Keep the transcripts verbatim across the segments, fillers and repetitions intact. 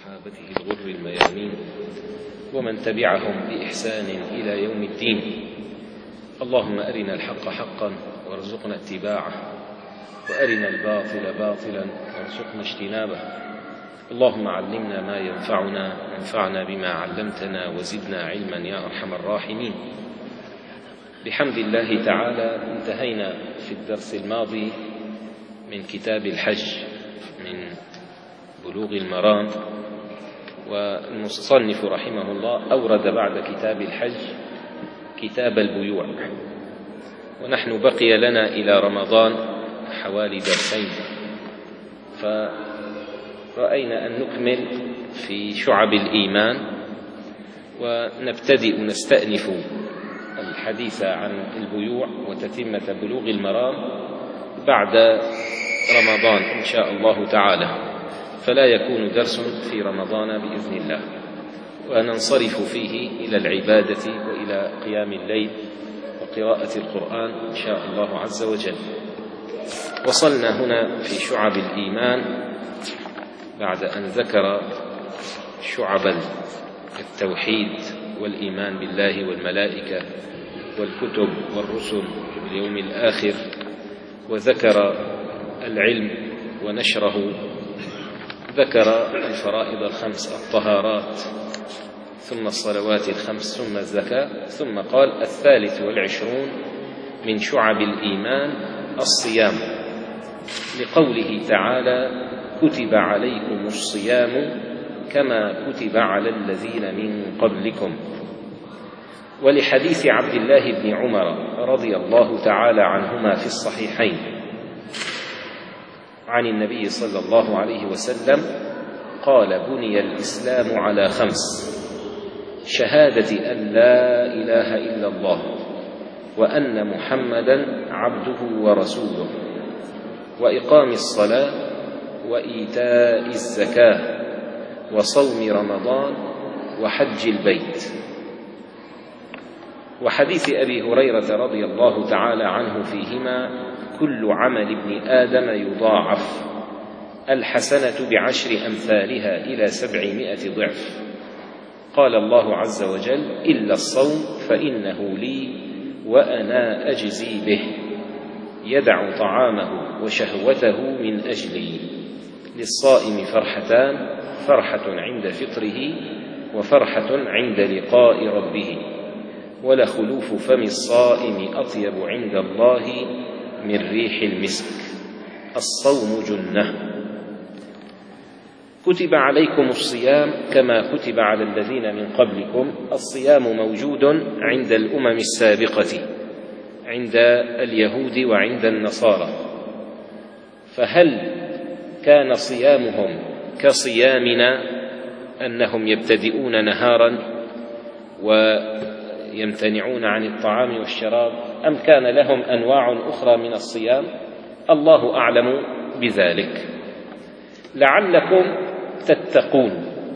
وصحابته الغر الميامين ومن تبعهم بإحسان إلى يوم الدين. اللهم أرنا الحق حقا وارزقنا اتباعه، وأرنا الباطل باطلا وارزقنا اجتنابه. اللهم علمنا ما ينفعنا وانفعنا بما علمتنا وزدنا علما يا أرحم الراحمين. بحمد الله تعالى انتهينا في الدرس الماضي من كتاب الحج من بلوغ المرام، والمصنف رحمه الله أورد بعد كتاب الحج كتاب البيوع، ونحن بقي لنا إلى رمضان حوالي درسين، فرأينا أن نكمل في شعب الإيمان ونبتدئ نستأنف الحديث عن البيوع وتتمة بلوغ المرام بعد رمضان إن شاء الله تعالى، فلا يكون درس في رمضان بإذن الله، وننصرف فيه إلى العبادة وإلى قيام الليل وقراءة القرآن إن شاء الله عز وجل. وصلنا هنا في شعب الإيمان بعد أن ذكر شعب التوحيد والإيمان بالله والملائكة والكتب والرسل واليوم الآخر، وذكر العلم ونشره، ذكر الفرائض الخمس الطهارات، ثم الصلوات الخمس، ثم الزكاة، ثم قال الثالث والعشرون من شعب الإيمان الصيام، لقوله تعالى كتب عليكم الصيام كما كتب على الذين من قبلكم، ولحديث عبد الله بن عمر رضي الله تعالى عنهما في الصحيحين عن النبي صلى الله عليه وسلم قال بني الإسلام على خمس: شهادة أن لا إله إلا الله وأن محمدا عبده ورسوله، وإقام الصلاة، وإيتاء الزكاة، وصوم رمضان، وحج البيت. وحديث أبي هريرة رضي الله تعالى عنه فيهما كل عمل ابن آدم يضاعف، الحسنة بعشر أمثالها إلى سبعمائة ضعف. قال الله عز وجل إلا الصوم فإنه لي وأنا أجزي به، يدع طعامه وشهوته من أجلي. للصائم فرحتان: فرحة عند فطره وفرحة عند لقاء ربه، ولخلوف فم الصائم أطيب عند الله من ريح المسك. الصوم جنة. كتب عليكم الصيام كما كتب على الذين من قبلكم. الصيام موجود عند الأمم السابقة، عند اليهود وعند النصارى، فهل كان صيامهم كصيامنا أنهم يبتدئون نهارا ويمتنعون عن الطعام والشراب، أم كان لهم أنواع أخرى من الصيام؟ الله أعلم بذلك. لعلكم تتقون.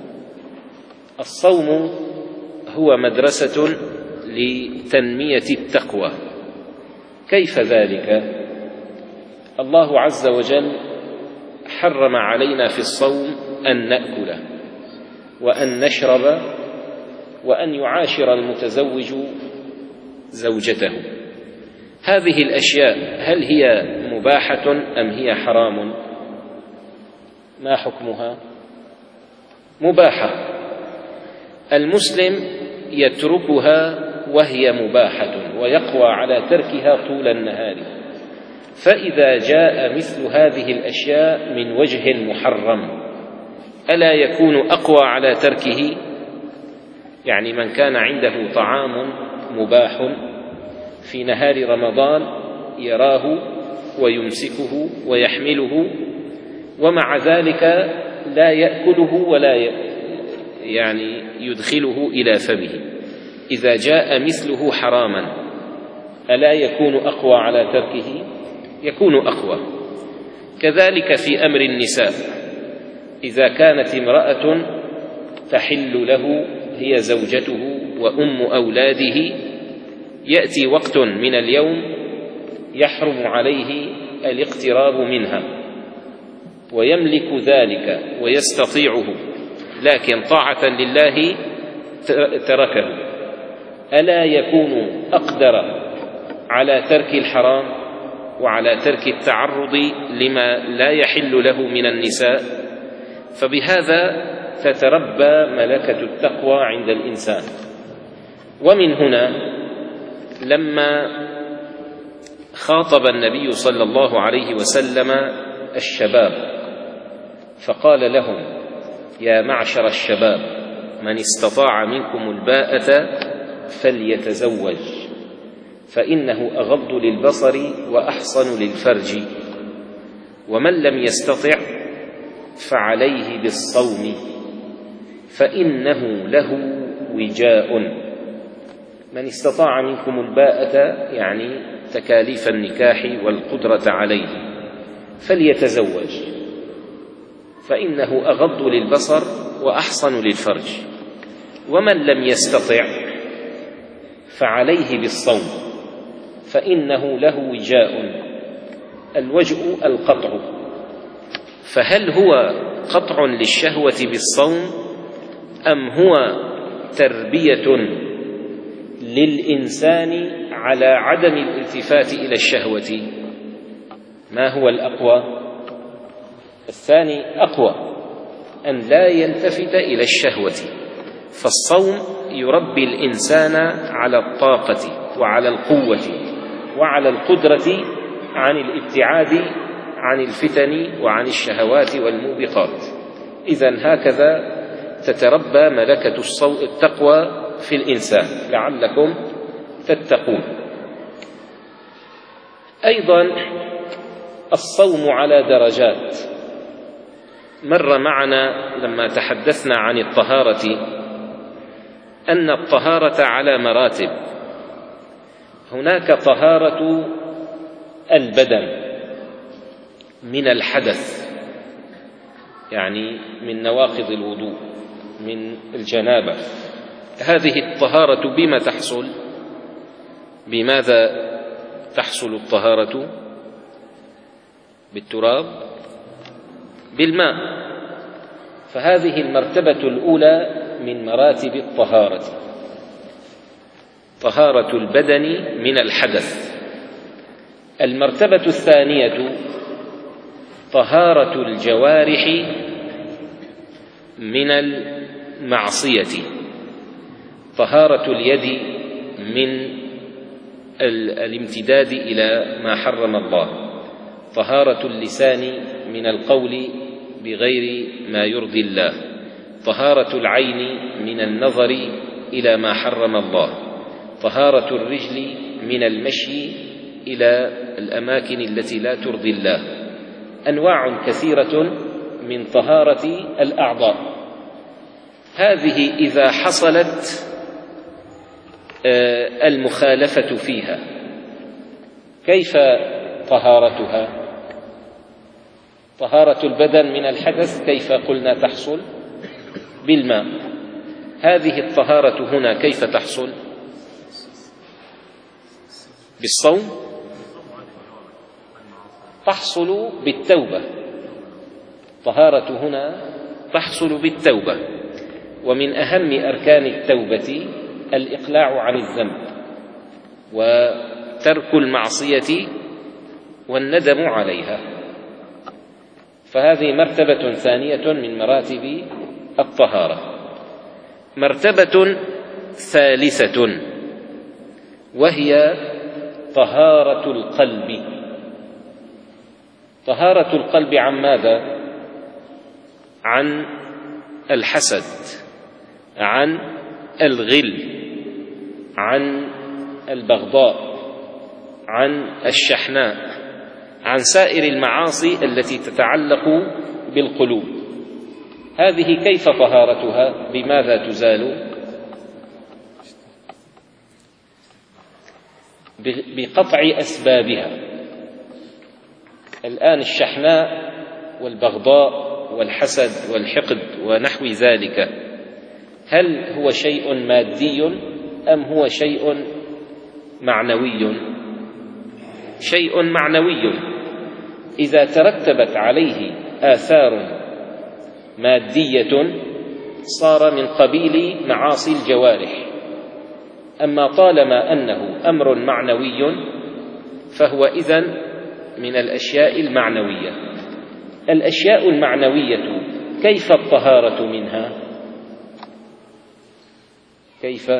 الصوم هو مدرسة لتنمية التقوى. كيف ذلك؟ الله عز وجل حرم علينا في الصوم أن نأكل وأن نشرب وأن يعاشر المتزوج زوجته. هذه الأشياء هل هي مباحة أم هي حرام؟ ما حكمها؟ مباحة. المسلم يتركها وهي مباحة ويقوى على تركها طول النهار، فإذا جاء مثل هذه الأشياء من وجه محرم ألا يكون أقوى على تركه؟ يعني من كان عنده طعام مباح في نهار رمضان يراه ويمسكه ويحمله، ومع ذلك لا يأكله ولا يعني يدخله إلى فمه، إذا جاء مثله حراما ألا يكون أقوى على تركه؟ يكون أقوى. كذلك في أمر النساء، إذا كانت امرأة تحل له، هي زوجته وأم أولاده، يأتي وقت من اليوم يحرم عليه الاقتراب منها ويملك ذلك ويستطيعه لكن طاعة لله تركه، ألا يكون أقدر على ترك الحرام وعلى ترك التعرض لما لا يحل له من النساء؟ فبهذا تتربى ملكة التقوى عند الإنسان. ومن هنا لما خاطب النبي صلى الله عليه وسلم الشباب فقال لهم: يا معشر الشباب، من استطاع منكم الباءة فليتزوج، فإنه أغض للبصر وأحصن للفرج، ومن لم يستطع فعليه بالصوم فإنه له وجاء. من استطاع منكم الباءة يعني تكاليف النكاح والقدرة عليه فليتزوج، فإنه أغض للبصر وأحصن للفرج، ومن لم يستطع فعليه بالصوم فإنه له وجاء. الوجء القطع، فهل هو قطع للشهوة بالصوم أم هو تربية للإنسان على عدم الالتفات إلى الشهوة؟ ما هو الأقوى؟ الثاني أقوى، أن لا يلتفت إلى الشهوة. فالصوم يربي الإنسان على الطاقة وعلى القوة وعلى القدرة عن الابتعاد عن الفتن وعن الشهوات والموبقات. إذن هكذا تتربى ملكة التقوى في الإنسان لعلكم تتقون. أيضا الصوم على درجات. مر معنا لما تحدثنا عن الطهارة أن الطهارة على مراتب. هناك طهارة البدن من الحدث، يعني من نواقض الوضوء، من الجنابة. هذه الطهارة بما تحصل؟ بماذا تحصل الطهارة؟ بالتراب، بالماء. فهذه المرتبة الأولى من مراتب الطهارة، طهارة البدن من الحدث. المرتبة الثانية طهارة الجوارح من المعصية، طهارة اليد من الامتداد إلى ما حرم الله، طهارة اللسان من القول بغير ما يرضي الله، طهارة العين من النظر إلى ما حرم الله، طهارة الرجل من المشي إلى الأماكن التي لا ترضي الله. أنواع كثيرة من طهارة الأعضاء. هذه إذا حصلت المخالفة فيها كيف طهارتها؟ طهارة البدن من الحدث كيف قلنا تحصل؟ بالماء. هذه الطهارة هنا كيف تحصل؟ بالصوم، تحصل بالتوبة. طهارة هنا تحصل بالتوبة، ومن أهم أركان التوبة الإقلاع عن الذنب وترك المعصية والندم عليها. فهذه مرتبة ثانية من مراتب الطهارة. مرتبة ثالثة وهي طهارة القلب. طهارة القلب عن ماذا؟ عن الحسد، عن الغل، عن البغضاء، عن الشحناء، عن سائر المعاصي التي تتعلق بالقلوب. هذه كيف طهارتها؟ بماذا تزال؟ بقطع أسبابها. الآن الشحناء والبغضاء والحسد والحقد ونحو ذلك، هل هو شيء مادي أم هو شيء معنوي؟ شيء معنوي. إذا ترتبت عليه آثار مادية صار من قبيل معاصي الجوارح. أما طالما أنه أمر معنوي فهو إذن من الأشياء المعنوية. الأشياء المعنوية كيف الطهارة منها؟ كيف؟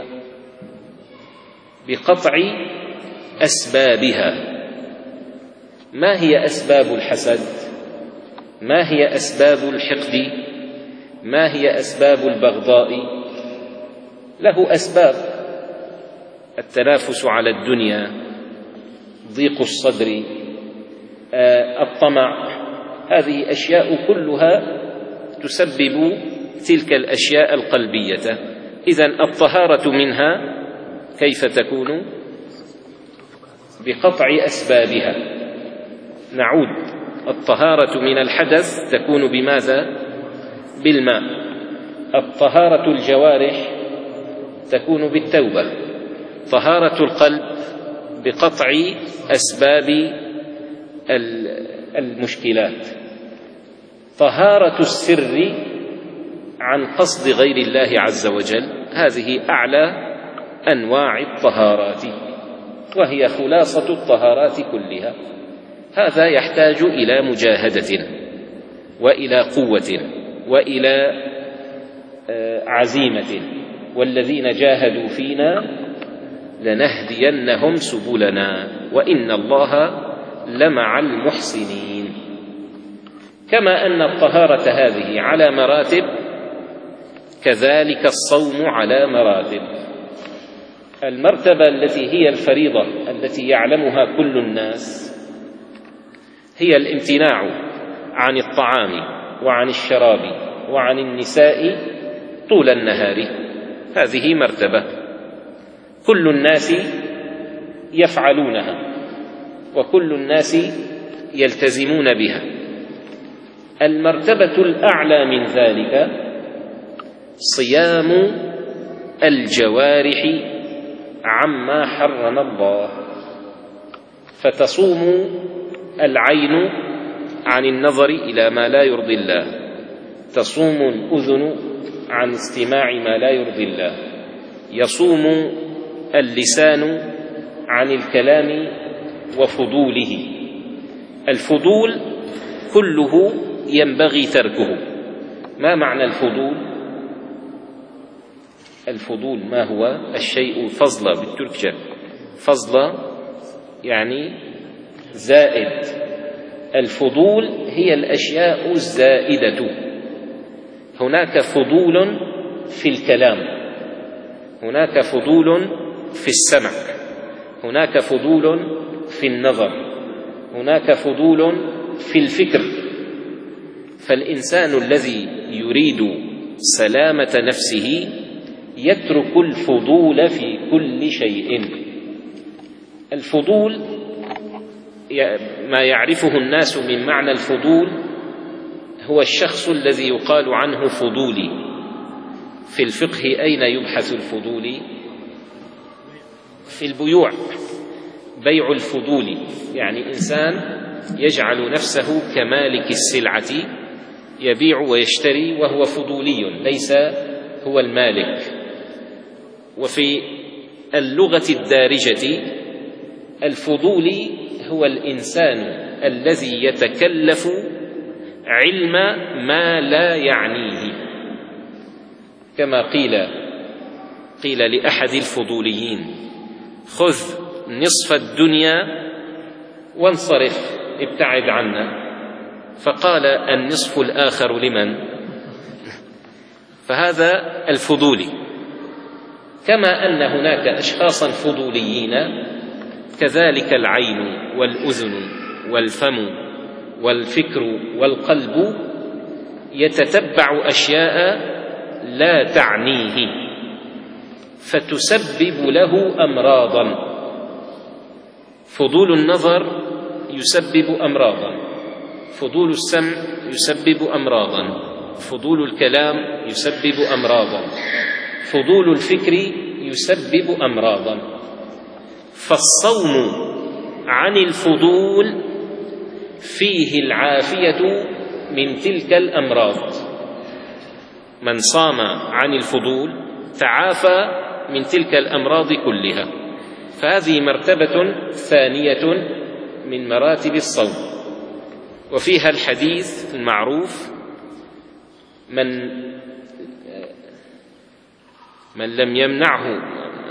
بقطع أسبابها. ما هي أسباب الحسد؟ ما هي أسباب الحقد؟ ما هي أسباب البغضاء؟ له أسباب: التنافس على الدنيا، ضيق الصدر، الطمع. هذه أشياء كلها تسبب تلك الأشياء القلبية. إذن الطهارة منها كيف تكون؟ بقطع أسبابها. نعود: الطهارة من الحدث تكون بماذا؟ بالماء. الطهارة الجوارح تكون بالتوبة. طهارة القلب بقطع أسباب المشكلات. طهارة السر عن قصد غير الله عز وجل، هذه أعلى أنواع الطهارات، وهي خلاصة الطهارات كلها. هذا يحتاج إلى مجاهدة وإلى قوة وإلى عزيمة، والذين جاهدوا فينا لنهدينهم سبلنا وإن الله لمع المحسنين. كما أن الطهارة هذه على مراتب، كذلك الصوم على مراتب. المرتبة التي هي الفريضة التي يعلمها كل الناس هي الامتناع عن الطعام وعن الشراب وعن النساء طول النهار. هذه مرتبة كل الناس يفعلونها وكل الناس يلتزمون بها. المرتبة الأعلى من ذلك صيام الجوارح عما حرم الله، فتصوم العين عن النظر إلى ما لا يرضي الله، تصوم الأذن عن استماع ما لا يرضي الله، يصوم اللسان عن الكلام وفضوله. الفضول كله ينبغي تركه. ما معنى الفضول؟ الفضول ما هو؟ الشيء فضل بالتركية، فضل يعني زائد. الفضول هي الأشياء الزائدة. هناك فضول في الكلام، هناك فضول في السمع، هناك فضول في النظر، هناك فضول في الفكر. فالإنسان الذي يريد سلامة نفسه يترك الفضول في كل شيء. الفضول ما يعرفه الناس من معنى الفضول هو الشخص الذي يقال عنه فضولي. في الفقه أين يبحث الفضولي؟ في البيوع، بيع الفضول، يعني إنسان يجعل نفسه كمالك السلعة، يبيع ويشتري وهو فضولي ليس هو المالك. وفي اللغة الدارجة الفضولي هو الإنسان الذي يتكلف علم ما لا يعنيه، كما قيل قيل لأحد الفضوليين: خذ نصف الدنيا وانصرف، ابتعد عنا. فقال: النصف الآخر لمن؟ فهذا الفضولي. كما أن هناك أشخاصا فضوليين، كذلك العين والأذن والفم والفكر والقلب يتتبع أشياء لا تعنيه فتسبب له أمراضا. فضول النظر يسبب أمراضا، فضول السمع يسبب أمراضا، فضول الكلام يسبب أمراضا، فضول الفكر يسبب أمراضا. فالصوم عن الفضول فيه العافية من تلك الأمراض. من صام عن الفضول تعافى من تلك الأمراض كلها. فهذه مرتبة ثانية من مراتب الصوم. وفيها الحديث المعروف: من من لم يمنعه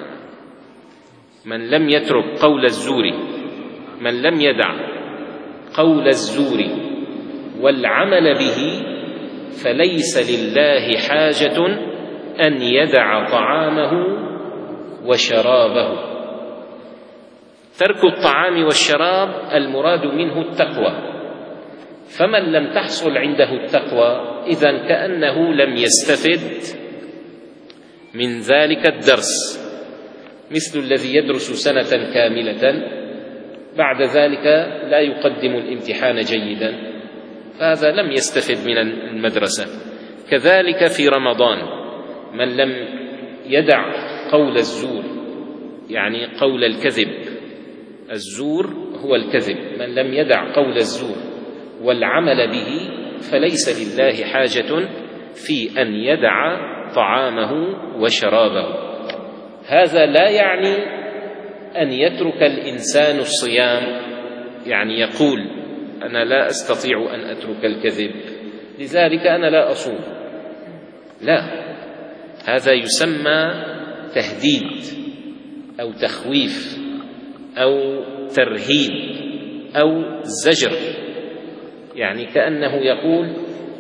من لم يترك قول الزور من لم يدع قول الزور والعمل به فليس لله حاجة أن يدع طعامه وشرابه. ترك الطعام والشراب المراد منه التقوى، فمن لم تحصل عنده التقوى إذن كأنه لم يستفد من ذلك الدرس، مثل الذي يدرس سنة كاملة بعد ذلك لا يقدم الامتحان جيدا، فهذا لم يستفد من المدرسة. كذلك في رمضان من لم يدع قول الزور، يعني قول الكذب، الزور هو الكذب، من لم يدع قول الزور والعمل به فليس لله حاجة في أن يدع طعامه وشرابه. هذا لا يعني أن يترك الإنسان الصيام، يعني يقول أنا لا أستطيع أن أترك الكذب لذلك أنا لا أصوم، لا، هذا يسمى تهديد أو تخويف أو ترهيب أو زجر، يعني كأنه يقول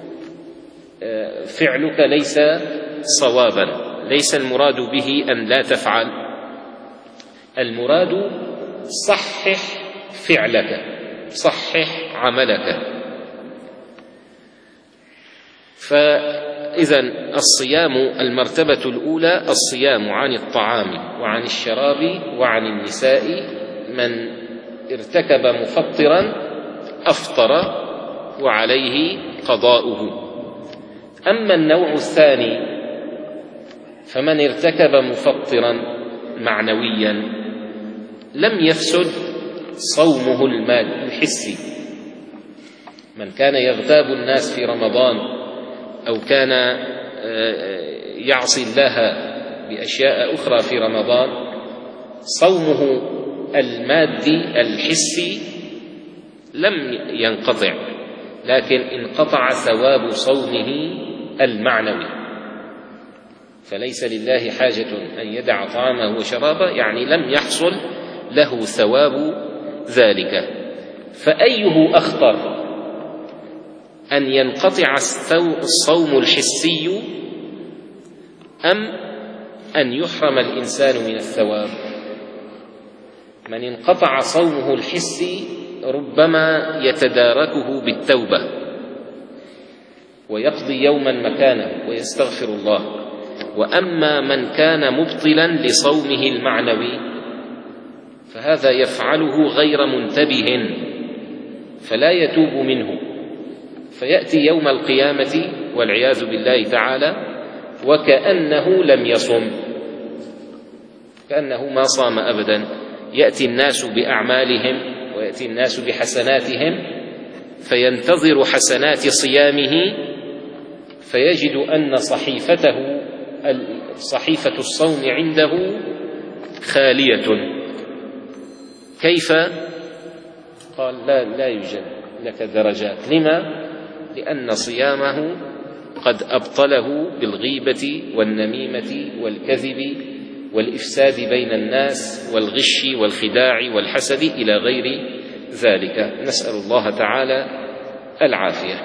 فعلك ليس صوابا، ليس المراد به أن لا تفعل، المراد صحح فعلك، صحح عملك. فإذا الصيام المرتبة الأولى الصيام عن الطعام وعن الشراب وعن النساء، من ارتكب مفطرا أفطر وعليه قضاؤه. أما النوع الثاني فمن ارتكب مفطرا معنويا لم يفسد صومه المادي الحسي. من كان يغتاب الناس في رمضان أو كان يعصي الله بأشياء أخرى في رمضان، صومه المادي الحسي لم ينقطع، لكن انقطع ثواب صومه المعنوي. فليس لله حاجة أن يدع طعامه وشرابه، يعني لم يحصل له ثواب ذلك. فأيه أخطر، أن ينقطع الصوم الحسي أم أن يحرم الإنسان من الثواب؟ من انقطع صومه الحسي ربما يتداركه بالتوبة ويقضي يوما مكانه ويستغفر الله. وأما من كان مبطلا لصومه المعنوي فهذا يفعله غير منتبه فلا يتوب منه، فيأتي يوم القيامة والعياذ بالله تعالى وكأنه لم يصم، كأنه ما صام أبدا. يأتي الناس بأعمالهم ويأتي الناس بحسناتهم فينتظر حسنات صيامه فيجد أن صحيفته صحيفة الصوم عنده خالية. كيف؟ قال لا, لا يوجد لك درجات. لما؟ لأن صيامه قد أبطله بالغيبة والنميمة والكذب والإفساد بين الناس والغش والخداع والحسد إلى غير ذلك. نسأل الله تعالى العافية.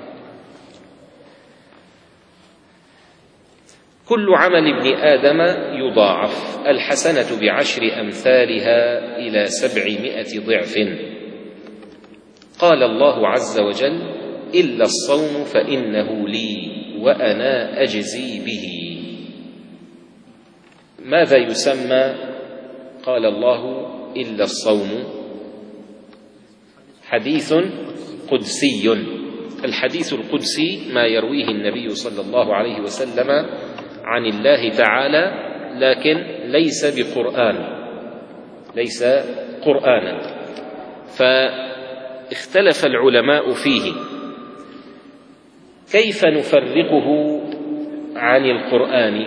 كل عمل ابن آدم يضاعف، الحسنة بعشر أمثالها إلى سبعمائة ضعف. قال الله عز وجل: إلا الصوم فإنه لي وأنا أجزي به. ماذا يسمى؟ قال الله: إلا الصوم. حديث قدسي. الحديث القدسي ما يرويه النبي صلى الله عليه وسلم عن الله تعالى، لكن ليس بقرآن، ليس قرآنا. فاختلف العلماء فيه كيف نفرقه عن القرآن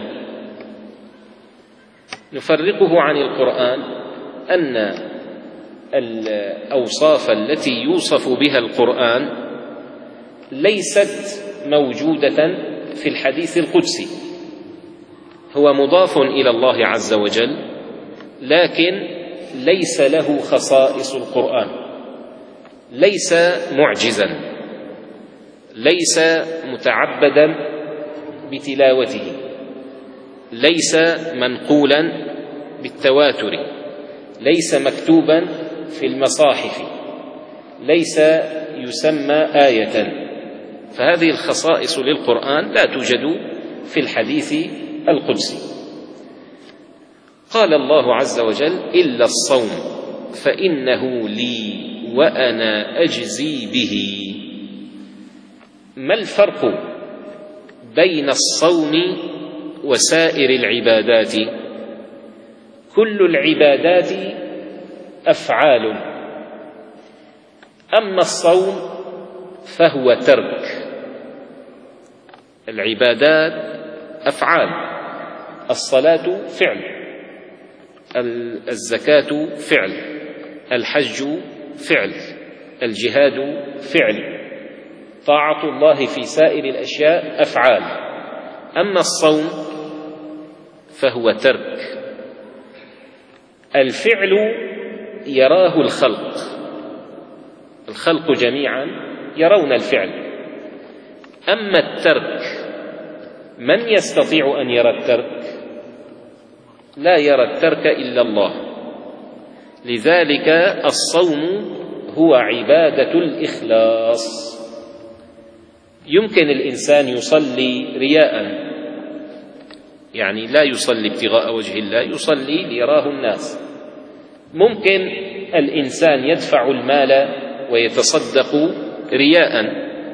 نفرقه عن القرآن أن الأوصاف التي يوصف بها القرآن ليست موجودة في الحديث القدسي، هو مضاف إلى الله عز وجل لكن ليس له خصائص القرآن، ليس معجزا، ليس متعبدا بتلاوته، ليس منقولا بالتواتر، ليس مكتوبا في المصاحف، ليس يسمى آية. فهذه الخصائص للقرآن لا توجد في الحديث القدسي. قال الله عز وجل: إلا الصوم فإنه لي وأنا أجزي به. ما الفرق بين الصوم وسائر العبادات؟ كل العبادات أفعال، أما الصوم فهو ترك. العبادات أفعال، الصلاة فعل، الزكاة فعل، الحج فعل، الجهاد فعل، طاعة الله في سائر الأشياء أفعال. أما الصوم فهو ترك. الفعل يراه الخلق، الخلق جميعا يرون الفعل. أما الترك من يستطيع أن يرى الترك؟ لا يرى الترك إلا الله. لذلك الصوم هو عبادة الإخلاص. يمكن الإنسان يصلي رياء، يعني لا يصلي ابتغاء وجه الله، يصلي ليراه الناس. ممكن الإنسان يدفع المال ويتصدق رياء،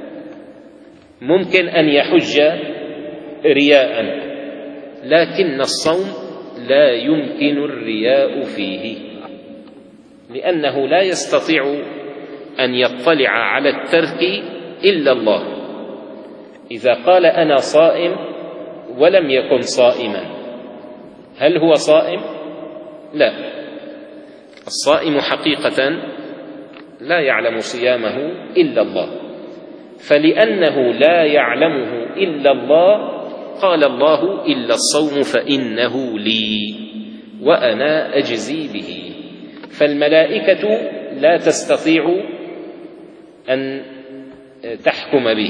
ممكن أن يحج رياء، لكن الصوم لا يمكن الرياء فيه، لأنه لا يستطيع أن يطلع على الترك إلا الله. إذا قال أنا صائم ولم يكن صائما، هل هو صائم؟ لا. الصائم حقيقة لا يعلم صيامه إلا الله، فلأنه لا يعلمه إلا الله قال الله: إلا الصوم فإنه لي وأنا أجزي به. فالملائكة لا تستطيع أن تحكم به،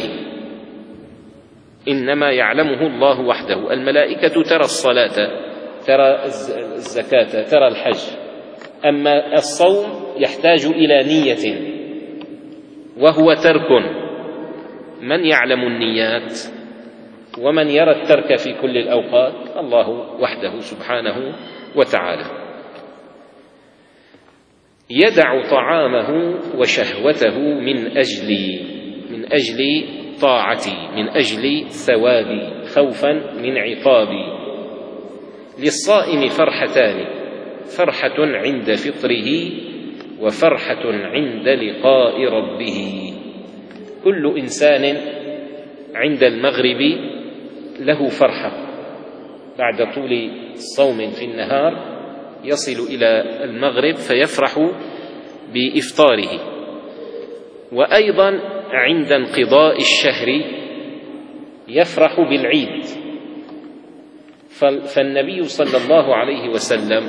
إنما يعلمه الله وحده. الملائكة ترى الصلاة، ترى الزكاة، ترى الحج. أما الصوم يحتاج إلى نية وهو ترك. من يعلم النيات ومن يرى الترك في كل الأوقات؟ الله وحده سبحانه وتعالى. يدع طعامه وشهوته من أجل من أجل طاعتي، من أجل ثوابي، خوفا من عقابي. للصائم فرحتان: فرحة عند فطره وفرحة عند لقاء ربه. كل إنسان عند المغرب له فرحة، بعد طول الصوم في النهار يصل إلى المغرب فيفرح بإفطاره. وأيضا عند انقضاء الشهر يفرح بالعيد. فالنبي صلى الله عليه وسلم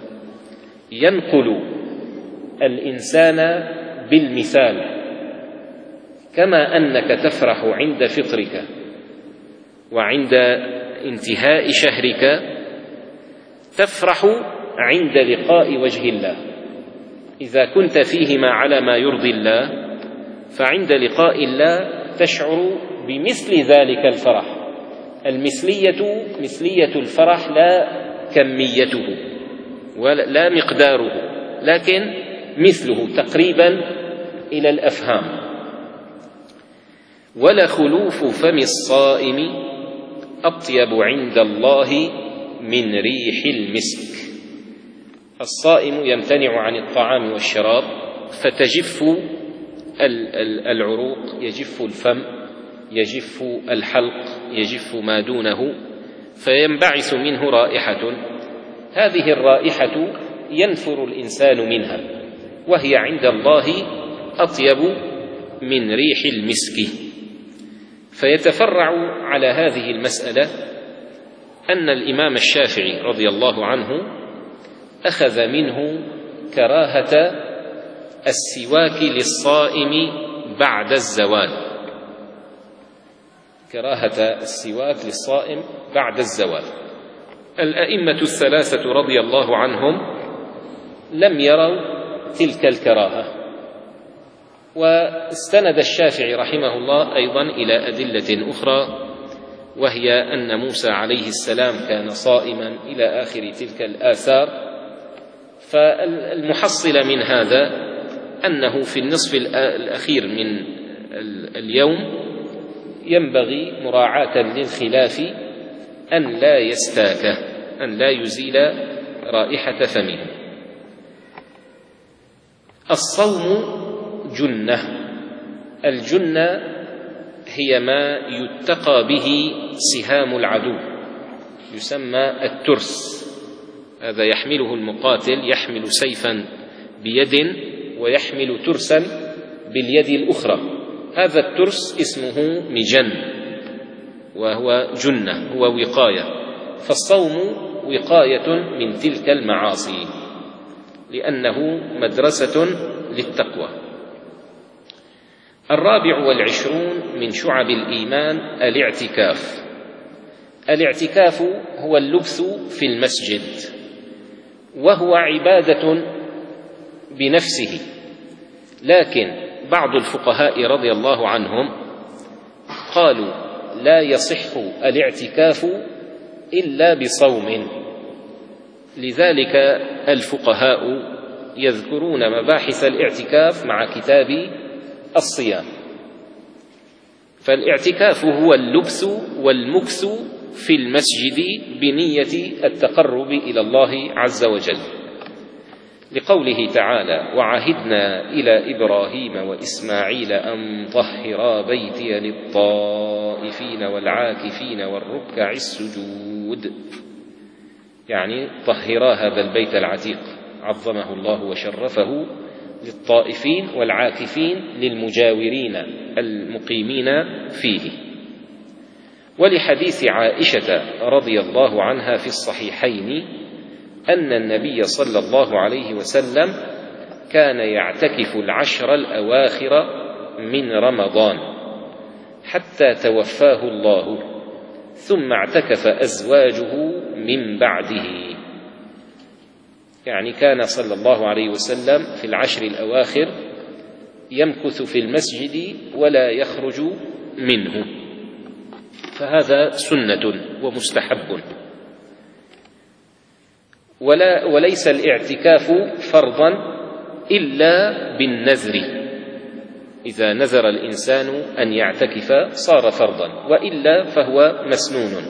ينقل الإنسان بالمثال: كما أنك تفرح عند فطرك وعند انتهاء شهرك، تفرح عند لقاء وجه الله. إذا كنت فيهما على ما يرضي الله، فعند لقاء الله تشعر بمثل ذلك الفرح. المثلية مثلية الفرح لا كميته ولا مقداره، لكن مثله تقريبا إلى الأفهام. ولخلوف فم الصائم أطيب عند الله من ريح المسك. الصائم يمتنع عن الطعام والشراب فتجف العروق، يجف الفم، يجف الحلق، يجف ما دونه، فينبعث منه رائحة. هذه الرائحة ينفر الإنسان منها، وهي عند الله أطيب من ريح المسك. فيتفرع على هذه المسألة أن الإمام الشافعي رضي الله عنه أخذ منه كراهة السواك للصائم بعد الزوال، كراهة السواك للصائم بعد الزوال. الأئمة الثلاثة رضي الله عنهم لم يروا تلك الكراهة، واستند الشافعي رحمه الله أيضا إلى أدلة أخرى، وهي أن موسى عليه السلام كان صائما إلى آخر تلك الآثار. فالمحصل من هذا أنه في النصف الأخير من اليوم ينبغي مراعاة للخلاف أن لا يستاك، أن لا يزيل رائحة فمه. الصوم جنة. الجنة هي ما يتقى به سهام العدو، يسمى الترس. هذا يحمله المقاتل، يحمل سيفا بيد ويحمل ترسا باليد الأخرى، هذا الترس اسمه مجن، وهو جنة، هو وقاية. فالصوم وقاية من تلك المعاصي لأنه مدرسة للتقوى. الرابع والعشرون من شعب الإيمان الاعتكاف. الاعتكاف هو اللبث في المسجد، وهو عبادة بنفسه، لكن بعض الفقهاء رضي الله عنهم قالوا لا يصح الاعتكاف إلا بصوم. لذلك الفقهاء يذكرون مباحث الاعتكاف مع كتاب الصيام. فالاعتكاف هو اللبث والمكث في المسجد بنية التقرب إلى الله عز وجل، لقوله تعالى: وعهدنا إلى إبراهيم وإسماعيل أن طهرا بيتي للطائفين والعاكفين والركع السجود، يعني طهرا هذا البيت العتيق عظمه الله وشرفه للطائفين والعاكفين للمجاورين المقيمين فيه. ولحديث عائشة رضي الله عنها في الصحيحين أن النبي صلى الله عليه وسلم كان يعتكف العشر الأواخر من رمضان حتى توفاه الله، ثم اعتكف أزواجه من بعده. يعني كان صلى الله عليه وسلم في العشر الأواخر يمكث في المسجد ولا يخرج منه، فهذا سنة ومستحب. ولا وليس الاعتكاف فرضا إلا بالنذر، إذا نذر الإنسان أن يعتكف صار فرضا، وإلا فهو مسنون.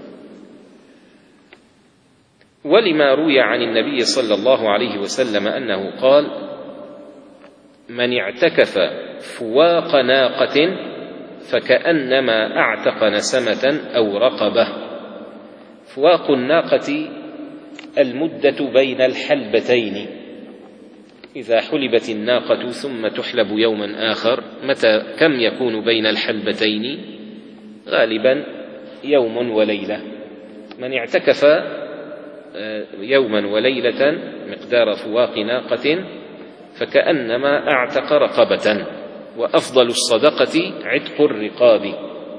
ولما روي عن النبي صلى الله عليه وسلم أنه قال: من اعتكف فواق ناقة فكأنما أعتق نسمة أو رقبة. فواق الناقة المدة بين الحلبتين، إذا حلبت الناقة ثم تحلب يوما آخر، متى كم يكون بين الحلبتين؟ غالبا يوم وليلة. من اعتكف يوما وليلة مقدار فواق ناقة فكأنما أعتق رقبة، وأفضل الصدقة عتق الرقاب.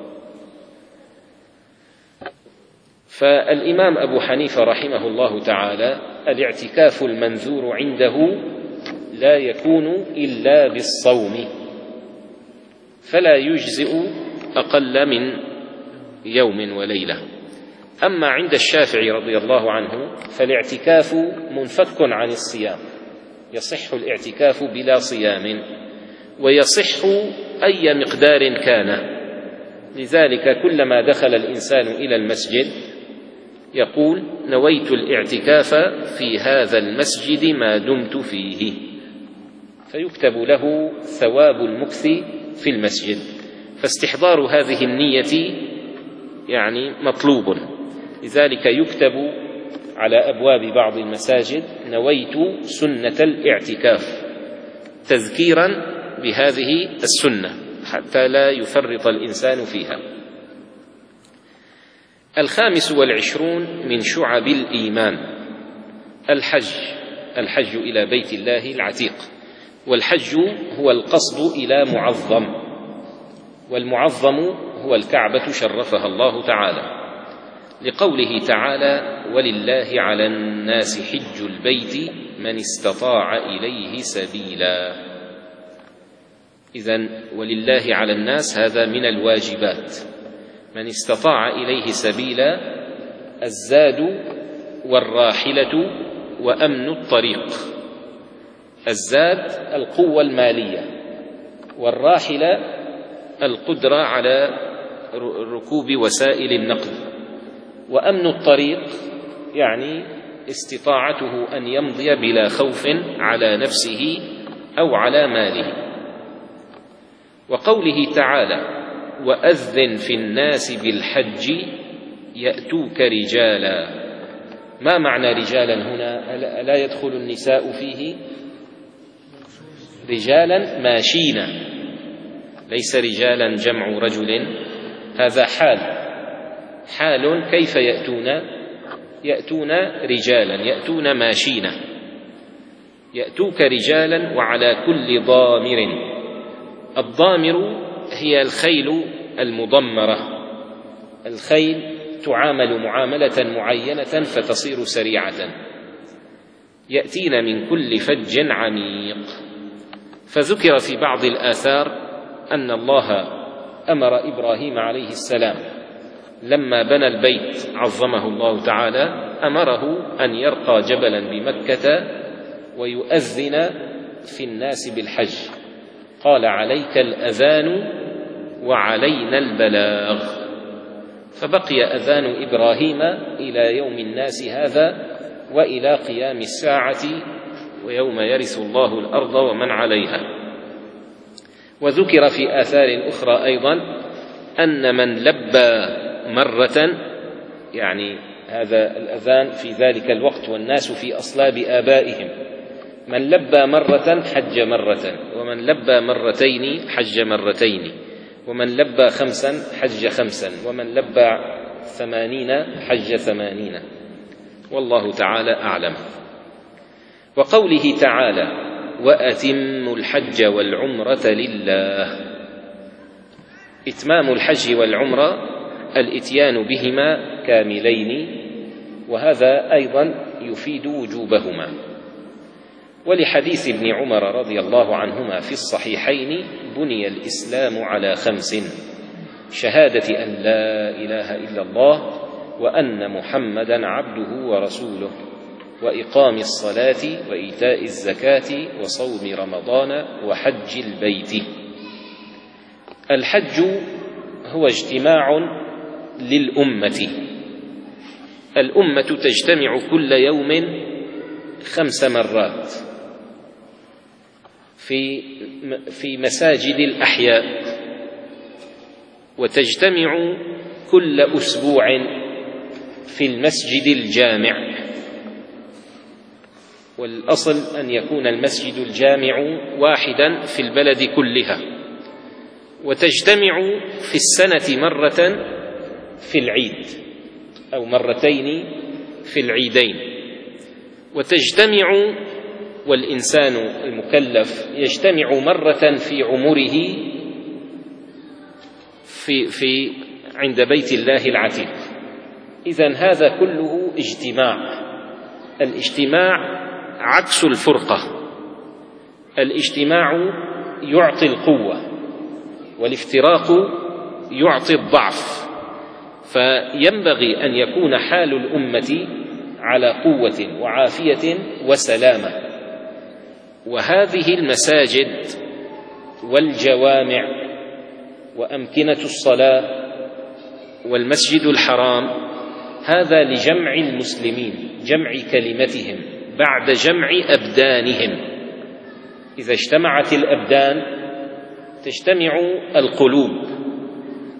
فالإمام أبو حنيفة رحمه الله تعالى الاعتكاف المنذور عنده لا يكون إلا بالصوم، فلا يجزئ أقل من يوم وليلة. أما عند الشافعي رضي الله عنه فالاعتكاف منفك عن الصيام، يصح الاعتكاف بلا صيام، ويصح أي مقدار كان. لذلك كلما دخل الإنسان إلى المسجد يقول: نويت الاعتكاف في هذا المسجد ما دمت فيه، فيكتب له ثواب المكث في المسجد. فاستحضار هذه النية يعني مطلوب. لذلك يكتب على أبواب بعض المساجد: نويت سنة الاعتكاف، تذكيرا بهذه السنة حتى لا يفرط الإنسان فيها. الخامس والعشرون من شعب الإيمان الحج، الحج إلى بيت الله العتيق. والحج هو القصد إلى معظم، والمعظم هو الكعبة شرفها الله تعالى، لقوله تعالى: ولله على الناس حج البيت من استطاع إليه سبيلا. إذن ولله على الناس هذا من الواجبات، من استطاع إليه سبيلا. الزاد والراحلة وأمن الطريق. الزاد القوة المالية، والراحلة القدرة على ركوب وسائل النقل، وأمن الطريق يعني استطاعته أن يمضي بلا خوف على نفسه أو على ماله. وقوله تعالى: وأذن في الناس بالحج يأتوك رجالا. ما معنى رجالا هنا؟ ألا يدخل النساء فيه؟ رجالا ماشين، ليس رجالا جمع رجل، هذا حال حال كيف يأتون؟ يأتون رجالا، يأتون ماشين. يأتوك رجالا وعلى كل ضامر. الضامر هي الخيل المضمرة، الخيل تعامل معاملة معينة فتصير سريعة. يأتين من كل فج عميق. فذكر في بعض الآثار أن الله أمر إبراهيم عليه السلام لما بنى البيت عظمه الله تعالى، أمره أن يرقى جبلا بمكة ويؤذن في الناس بالحج. قال: عليك الأذان وعلينا البلاغ. فبقي أذان إبراهيم إلى يوم الناس هذا وإلى قيام الساعة ويوم يرث الله الأرض ومن عليها. وذكر في آثار أخرى أيضا أن من لبى مرة، يعني هذا الأذان في ذلك الوقت والناس في أصلاب آبائهم، من لبى مرة حج مرة، ومن لبى مرتين حج مرتين، ومن لبى خمسا حج خمسا، ومن لبى ثمانين حج ثمانين، والله تعالى أعلم. وقوله تعالى: وأتموا الحج والعمرة لله. إتمام الحج والعمرة الإتيان بهما كاملين، وهذا أيضا يفيد وجوبهما. ولحديث ابن عمر رضي الله عنهما في الصحيحين: بني الإسلام على خمس: شهادة أن لا إله إلا الله وأن محمدا عبده ورسوله، وإقام الصلاة وإيتاء الزكاة وصوم رمضان وحج البيت. الحج هو اجتماع للأمة. الأمة تجتمع كل يوم خمس مرات في في مساجد الأحياء، وتجتمع كل أسبوع في المسجد الجامع. والأصل أن يكون المسجد الجامع واحدا في البلد كلها. وتجتمع في السنة مرة في العيد أو مرتين في العيدين. وتجتمع والإنسان المكلف يجتمع مرة في عمره في في عند بيت الله العتيق. إذن هذا كله اجتماع. الاجتماع عكس الفرقة. الاجتماع يعطي القوة، والافتراق يعطي الضعف. فينبغي أن يكون حال الأمة على قوة وعافية وسلامة. وهذه المساجد والجوامع وأمكنة الصلاة والمسجد الحرام هذا لجمع المسلمين، جمع كلمتهم بعد جمع أبدانهم. إذا اجتمعت الأبدان تجتمع القلوب،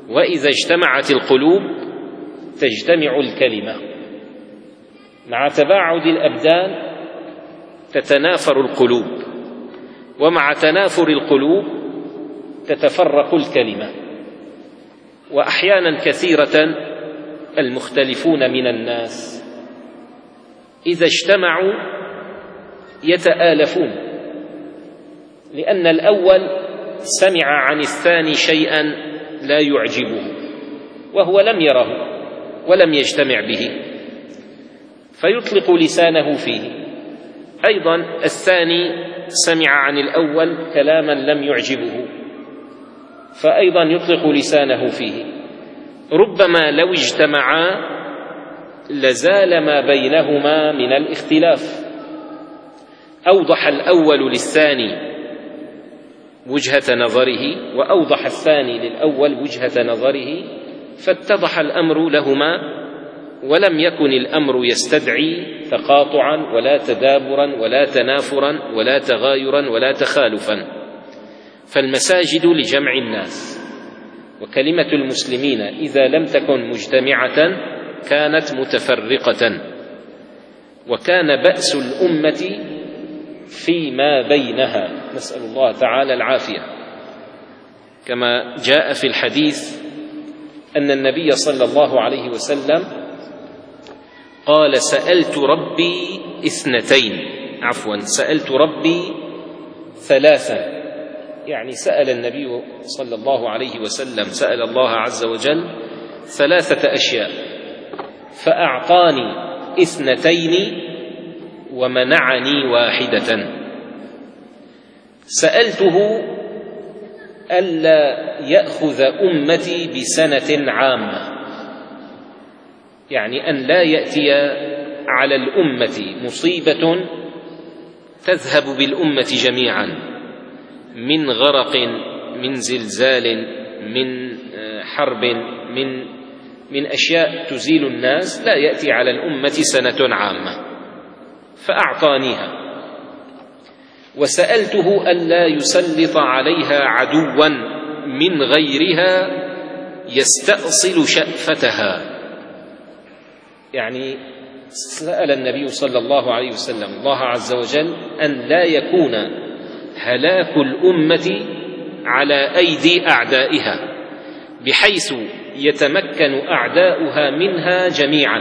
وإذا اجتمعت القلوب تجتمع الكلمة. مع تباعد الأبدان تتنافر القلوب، ومع تنافر القلوب تتفرق الكلمة. وأحيانا كثيرة المختلفون من الناس إذا اجتمعوا يتآلفون، لأن الأول سمع عن الثاني شيئا لا يعجبه وهو لم يره ولم يجتمع به، فيطلق لسانه فيه. أيضا الثاني سمع عن الأول كلاما لم يعجبه، فأيضا يطلق لسانه فيه. ربما لو اجتمعا لزال ما بينهما من الاختلاف. أوضح الأول للثاني وجهة نظره، وأوضح الثاني للأول وجهة نظره، فاتضح الأمر لهما، ولم يكن الأمر يستدعي تقاطعا ولا تدابرا ولا تنافرا ولا تغايرا ولا تخالفا. فالمساجد لجمع الناس، وكلمة المسلمين إذا لم تكن مجتمعة كانت متفرقة. وكان بأس الأمة فيما بينها، نسأل الله تعالى العافية، كما جاء في الحديث أن النبي صلى الله عليه وسلم قال: سألت ربي اثنتين عفوا سألت ربي ثلاثا. يعني سأل النبي صلى الله عليه وسلم سأل الله عز وجل ثلاثة أشياء، فأعطاني اثنتين ومنعني واحدة. سألته ألا يأخذ أمتي بسنة عامة، يعني أن لا يأتي على الأمة مصيبة تذهب بالأمة جميعا، من غرق، من زلزال، من حرب، من من أشياء تزيل الناس، لا يأتي على الأمة سنة عامة، فأعطانيها. وسألته ألا يسلط عليها عدوا من غيرها يستأصل شأفتها. يعني سأل النبي صلى الله عليه وسلم الله عز وجل أن لا يكون هلاك الأمة على أيدي أعدائها، بحيث يتمكن أعداؤها منها جميعا.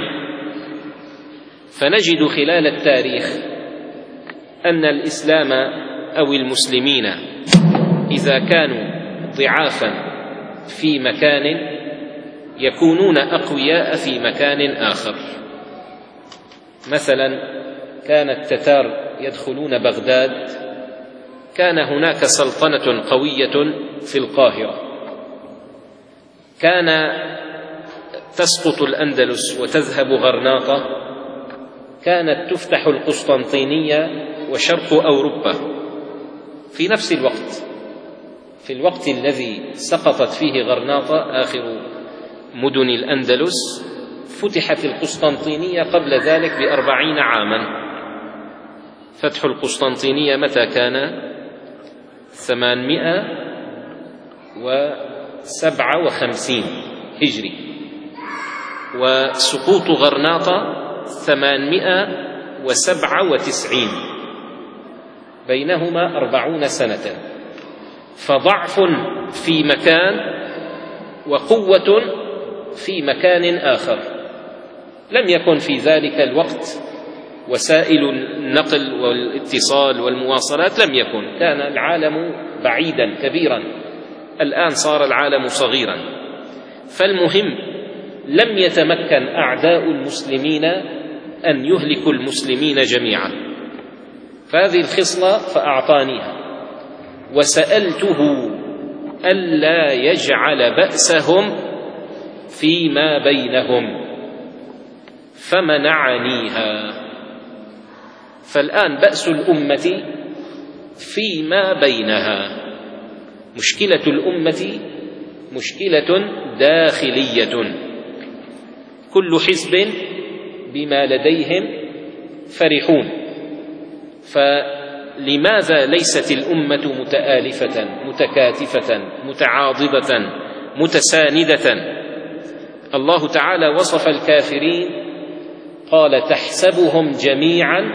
فنجد خلال التاريخ أن الإسلام أو المسلمين إذا كانوا ضعافا في مكان يكونون أقوياء في مكان آخر. مثلا كان التتار يدخلون بغداد، كان هناك سلطنة قوية في القاهرة، كان تسقط الأندلس وتذهب غرناطة، كانت تفتح القسطنطينية وشرق أوروبا في نفس الوقت. في الوقت الذي سقطت فيه غرناطة آخر مدن الأندلس فتحت القسطنطينية قبل ذلك بأربعين عاما. فتح القسطنطينية متى كان؟ ثمانمائة وسبعة وخمسين هجري، وسقوط غرناطة ثمانمائة وسبعة وتسعين، بينهما أربعون سنة. فضعف في مكان وقوة في مكان آخر. لم يكن في ذلك الوقت وسائل النقل والاتصال والمواصلات، لم يكن، كان العالم بعيدا كبيرا. الآن صار العالم صغيرا. فالمهم لم يتمكن أعداء المسلمين أن يهلكوا المسلمين جميعا. فهذه الخصلة فأعطانيها. وسألته ألا يجعل بأسهم فيما بينهم فمنعنيها. فالآن بأس الأمة فيما بينها. مشكلة الأمة مشكلة داخلية، كل حزب بما لديهم فرحون. فلماذا ليست الأمة متآلفة متكاتفة متعاضدة متساندة. الله تعالى وصف الكافرين قال: تحسبهم جميعا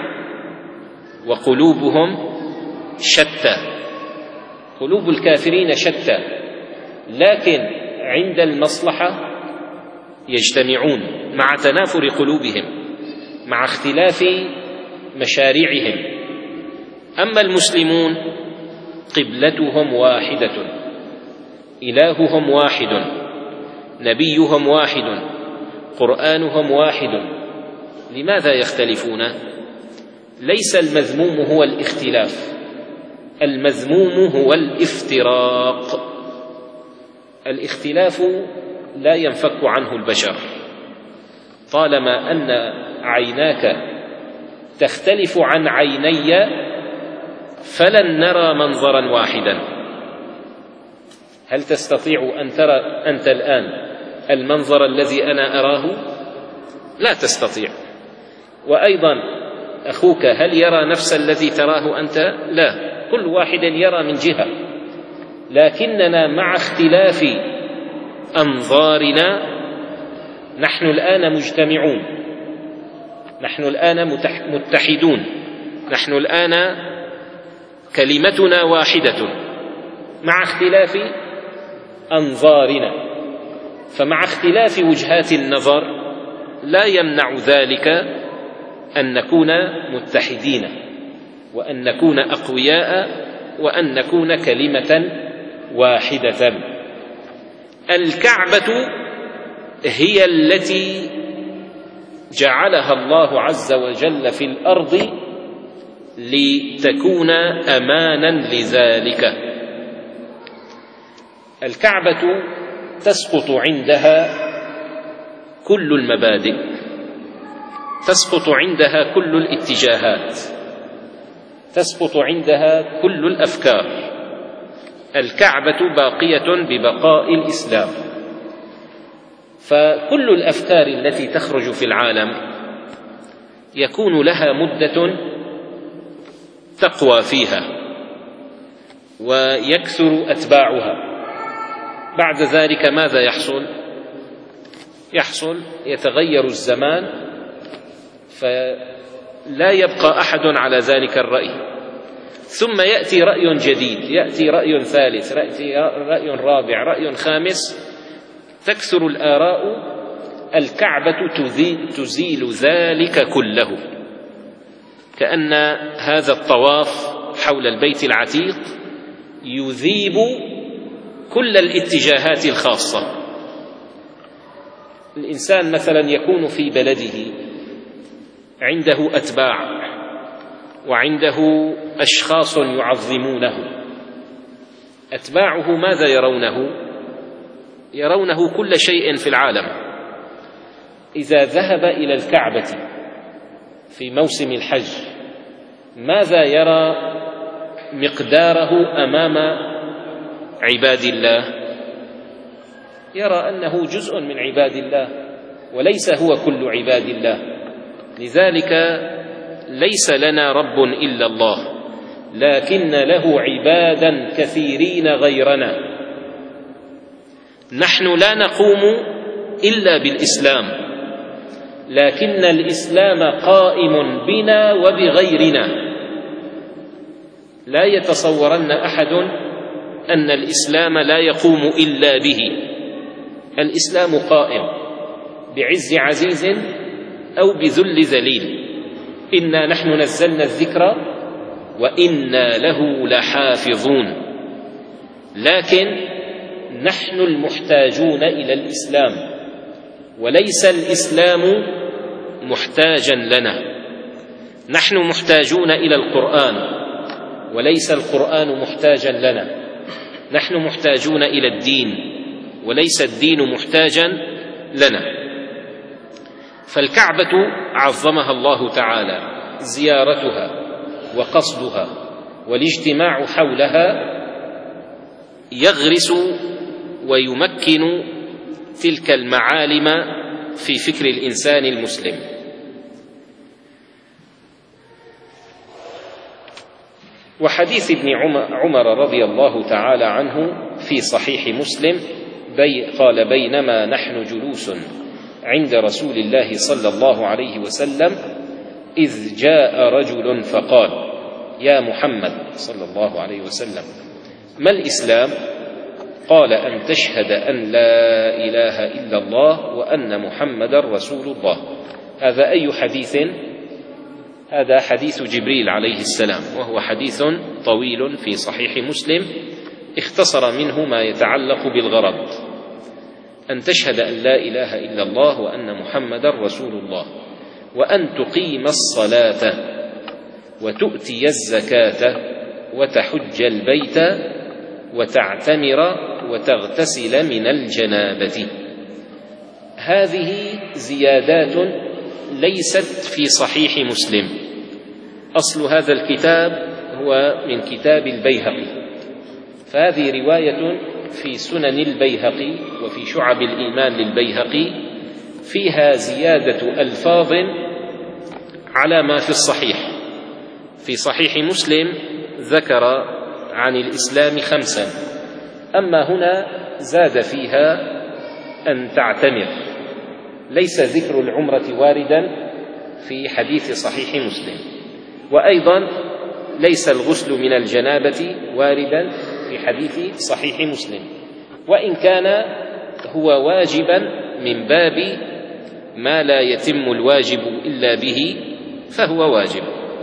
وقلوبهم شتى. قلوب الكافرين شتى، لكن عند المصلحة يجتمعون مع تنافر قلوبهم، مع اختلاف مشاريعهم. أما المسلمون قبلتهم واحدة، إلههم واحد، نبيهم واحد، قرآنهم واحد. لماذا يختلفون؟ ليس المذموم هو الاختلاف، المذموم هو الافتراق. الاختلاف لا ينفك عنه البشر، طالما أن عيناك تختلف عن عيني فلن نرى منظرا واحدا. هل تستطيع أن ترى أنت الآن المنظر الذي أنا أراه؟ لا تستطيع. وأيضا أخوك هل يرى نفس الذي تراه أنت؟ لا، كل واحد يرى من جهة، لكننا مع اختلاف أنظارنا نحن الآن مجتمعون، نحن الآن متحدون، نحن الآن كلمتنا واحدة مع اختلاف أنظارنا. فمع اختلاف وجهات النظر لا يمنع ذلك أن نكون متحدين، وأن نكون أقوياء، وأن نكون كلمة واحدة. الكعبة هي التي جعلها الله عز وجل في الأرض لتكون أمانا لذلك. الكعبة تسقط عندها كل المبادئ، تسقط عندها كل الاتجاهات، تسقط عندها كل الأفكار. الكعبة باقية ببقاء الإسلام، فكل الأفكار التي تخرج في العالم يكون لها مدة تقوى فيها ويكثر أتباعها. بعد ذلك ماذا يحصل؟ يحصل يتغير الزمان، فلا يبقى أحد على ذلك الرأي، ثم يأتي رأي جديد، يأتي رأي ثالث، يأتي رأي رابع، رأي خامس، تكثر الآراء. الكعبة تزيل ذلك كله، كأن هذا الطواف حول البيت العتيق يذيب كل الاتجاهات الخاصة. الإنسان مثلا يكون في بلده عنده أتباع وعنده أشخاص يعظمونه، أتباعه ماذا يرونه؟ يرونه كل شيء في العالم. إذا ذهب إلى الكعبة في موسم الحج ماذا يرى مقداره أمام عباد الله؟ يرى أنه جزء من عباد الله وليس هو كل عباد الله. لذلك ليس لنا رب إلا الله، لكن له عبادا كثيرين غيرنا. نحن لا نقوم إلا بالإسلام، لكن الإسلام قائم بنا وبغيرنا. لا يتصورن أحد أن الإسلام لا يقوم إلا به. الإسلام قائم بعز عزيز أو بذل ذليل. إنا نحن نزلنا الذكر وإنا له لحافظون. لكن نحن المحتاجون إلى الإسلام، وليس الإسلام محتاجا لنا. نحن محتاجون إلى القرآن، وليس القرآن محتاجا لنا. نحن محتاجون إلى الدين، وليس الدين محتاجا لنا. فالكعبة عظمها الله تعالى، زيارتها وقصدها والاجتماع حولها يغرس ويمكن تلك المعالم في فكر الإنسان المسلم. وحديث ابن عمر رضي الله تعالى عنه في صحيح مسلم بي قال بينما نحن جلوس عند رسول الله صلى الله عليه وسلم إذ جاء رجل فقال يا محمد صلى الله عليه وسلم ما الإسلام؟ قال أن تشهد أن لا إله إلا الله وأن محمدا رسول الله. هذا أي حديث؟ هذا حديث جبريل عليه السلام، وهو حديث طويل في صحيح مسلم اختصر منه ما يتعلق بالغرض: أن تشهد أن لا إله إلا الله وأن محمدا رسول الله، وأن تقيم الصلاة وتؤتي الزكاة وتحج البيت وتعتمر وتغتسل من الجنابة. هذه زيادات ليست في صحيح مسلم. أصل هذا الكتاب هو من كتاب البيهقي، فهذه رواية في سنن البيهقي وفي شعب الإيمان للبيهقي فيها زيادة ألفاظ على ما في الصحيح. في صحيح مسلم ذكر عن الإسلام خمسا، أما هنا زاد فيها أن تعتمر. ليس ذكر العمرة واردا في حديث صحيح مسلم، وأيضا ليس الغسل من الجنابة واردا في حديث صحيح مسلم، وإن كان هو واجبا من باب ما لا يتم الواجب إلا به فهو واجب.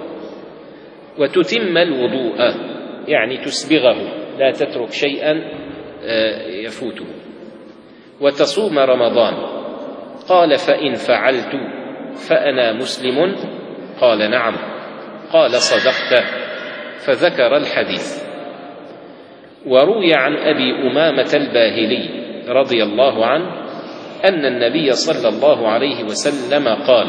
وتتم الوضوء يعني تسبغه، لا تترك شيئا يفوته. وتصوم رمضان. قال فإن فعلت فأنا مسلم؟ قال نعم. قال صدقت، فذكر الحديث. وروي عن أبي أمامة الباهلي رضي الله عنه أن النبي صلى الله عليه وسلم قال: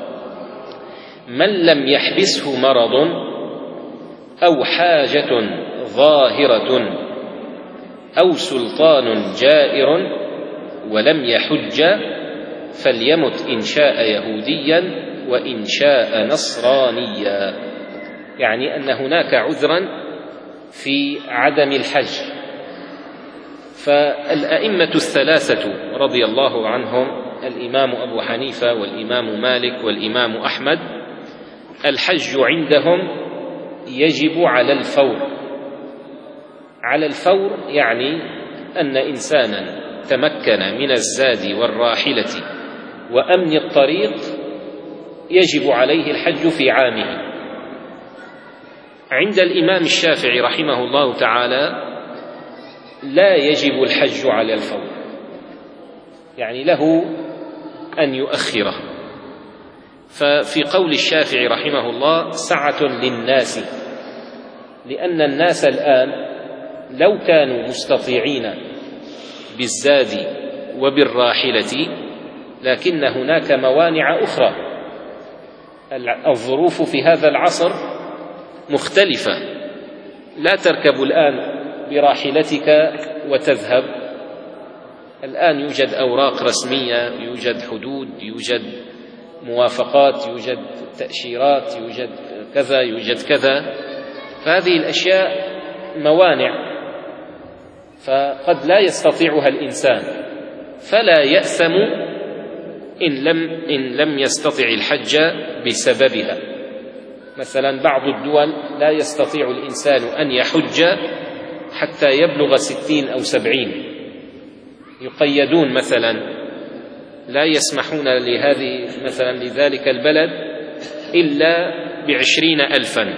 من لم يحبسه مرض أو حاجة ظاهرة أو سلطان جائر ولم يحج فليمت إن شاء يهوديا وإن شاء نصرانيا، يعني أن هناك عذرا في عدم الحج. فالأئمة الثلاثة رضي الله عنهم، الإمام أبو حنيفة والإمام مالك والإمام أحمد، الحج عندهم يجب على الفور. على الفور يعني أن إنسانا تمكن من الزاد والراحلة وأمن الطريق يجب عليه الحج في عامه. عند الإمام الشافعي رحمه الله تعالى لا يجب الحج على الفور، يعني له أن يؤخره. ففي قول الشافعي رحمه الله سعة للناس، لأن الناس الآن لو كانوا مستطيعين بالزاد وبالراحلة لكن هناك موانع أخرى. الظروف في هذا العصر مختلفة، لا تركب الآن براحلتك وتذهب. الآن يوجد أوراق رسمية، يوجد حدود، يوجد موافقات، يوجد تأشيرات، يوجد كذا يوجد كذا. فهذه الأشياء موانع، فقد لا يستطيعها الإنسان، فلا يأثم إن لم, إن لم يستطع الحج بسببها. مثلا بعض الدول لا يستطيع الإنسان أن يحج حتى يبلغ ستين أو سبعين، يقيدون مثلا، لا يسمحون لهذه مثلا لذلك البلد إلا بعشرين ألفا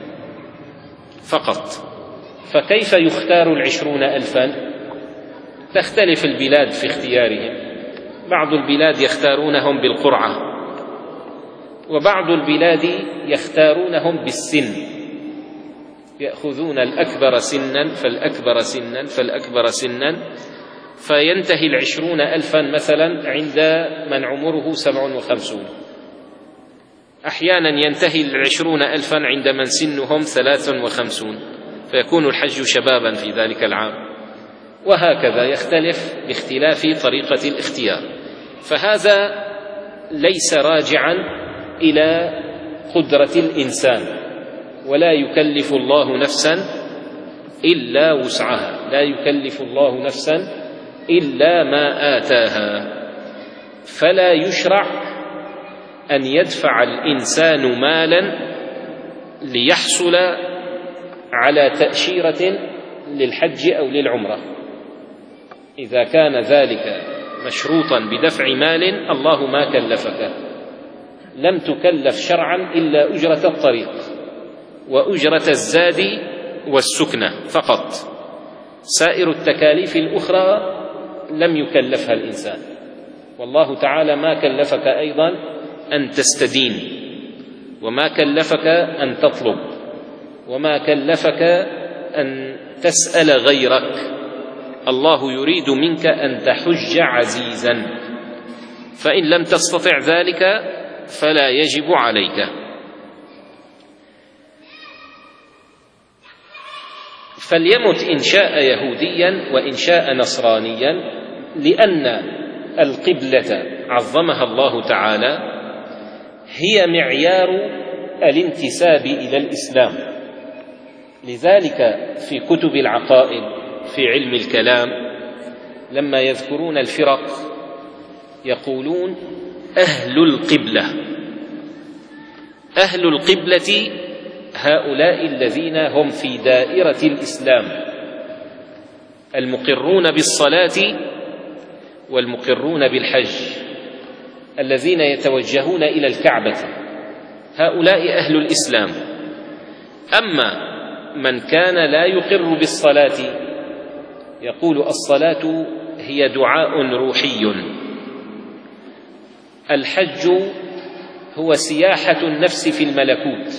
فقط. فكيف يختار العشرون ألفا؟ تختلف البلاد في اختيارهم. بعض البلاد يختارونهم بالقرعة، وبعض البلاد يختارونهم بالسن، يأخذون الأكبر سنا فالأكبر سنا فالأكبر سنا، فينتهي العشرون ألفا مثلا عند من عمره سبع وخمسون. أحيانا ينتهي العشرون ألفا عند من سنهم ثلاث وخمسون، فيكون الحج شبابا في ذلك العام، وهكذا يختلف باختلاف طريقة الاختيار. فهذا ليس راجعا إلى قدرة الإنسان، ولا يكلف الله نفسا إلا وسعها. لا يكلف الله نفسا إلا ما آتاها، فلا يشرع أن يدفع الإنسان مالا ليحصل على تأشيرة للحج أو للعمرة. إذا كان ذلك مشروطا بدفع مال الله ما كلفك، لم تكلف شرعا إلا أجرة الطريق وأجرة الزاد والسكنة فقط، سائر التكاليف الأخرى لم يكلفها الإنسان. والله تعالى ما كلفك أيضا أن تستدين، وما كلفك أن تطلب، وما كلفك أن تسأل غيرك. الله يريد منك أن تحج عزيزا، فإن لم تستطع ذلك فلا يجب عليك. فليمت إن شاء يهوديا وإن شاء نصرانيا، لأن القبلة عظمها الله تعالى هي معيار الانتساب إلى الإسلام. لذلك في كتب العقائد في علم الكلام لما يذكرون الفرق يقولون أهل القبلة. أهل القبلة هؤلاء الذين هم في دائرة الإسلام، المقرون بالصلاة والمقرون بالحج، الذين يتوجهون إلى الكعبة، هؤلاء أهل الإسلام. أما من كان لا يقر بالصلاة، يقول الصلاة هي دعاء روحي، الحج هو سياحة النفس في الملكوت،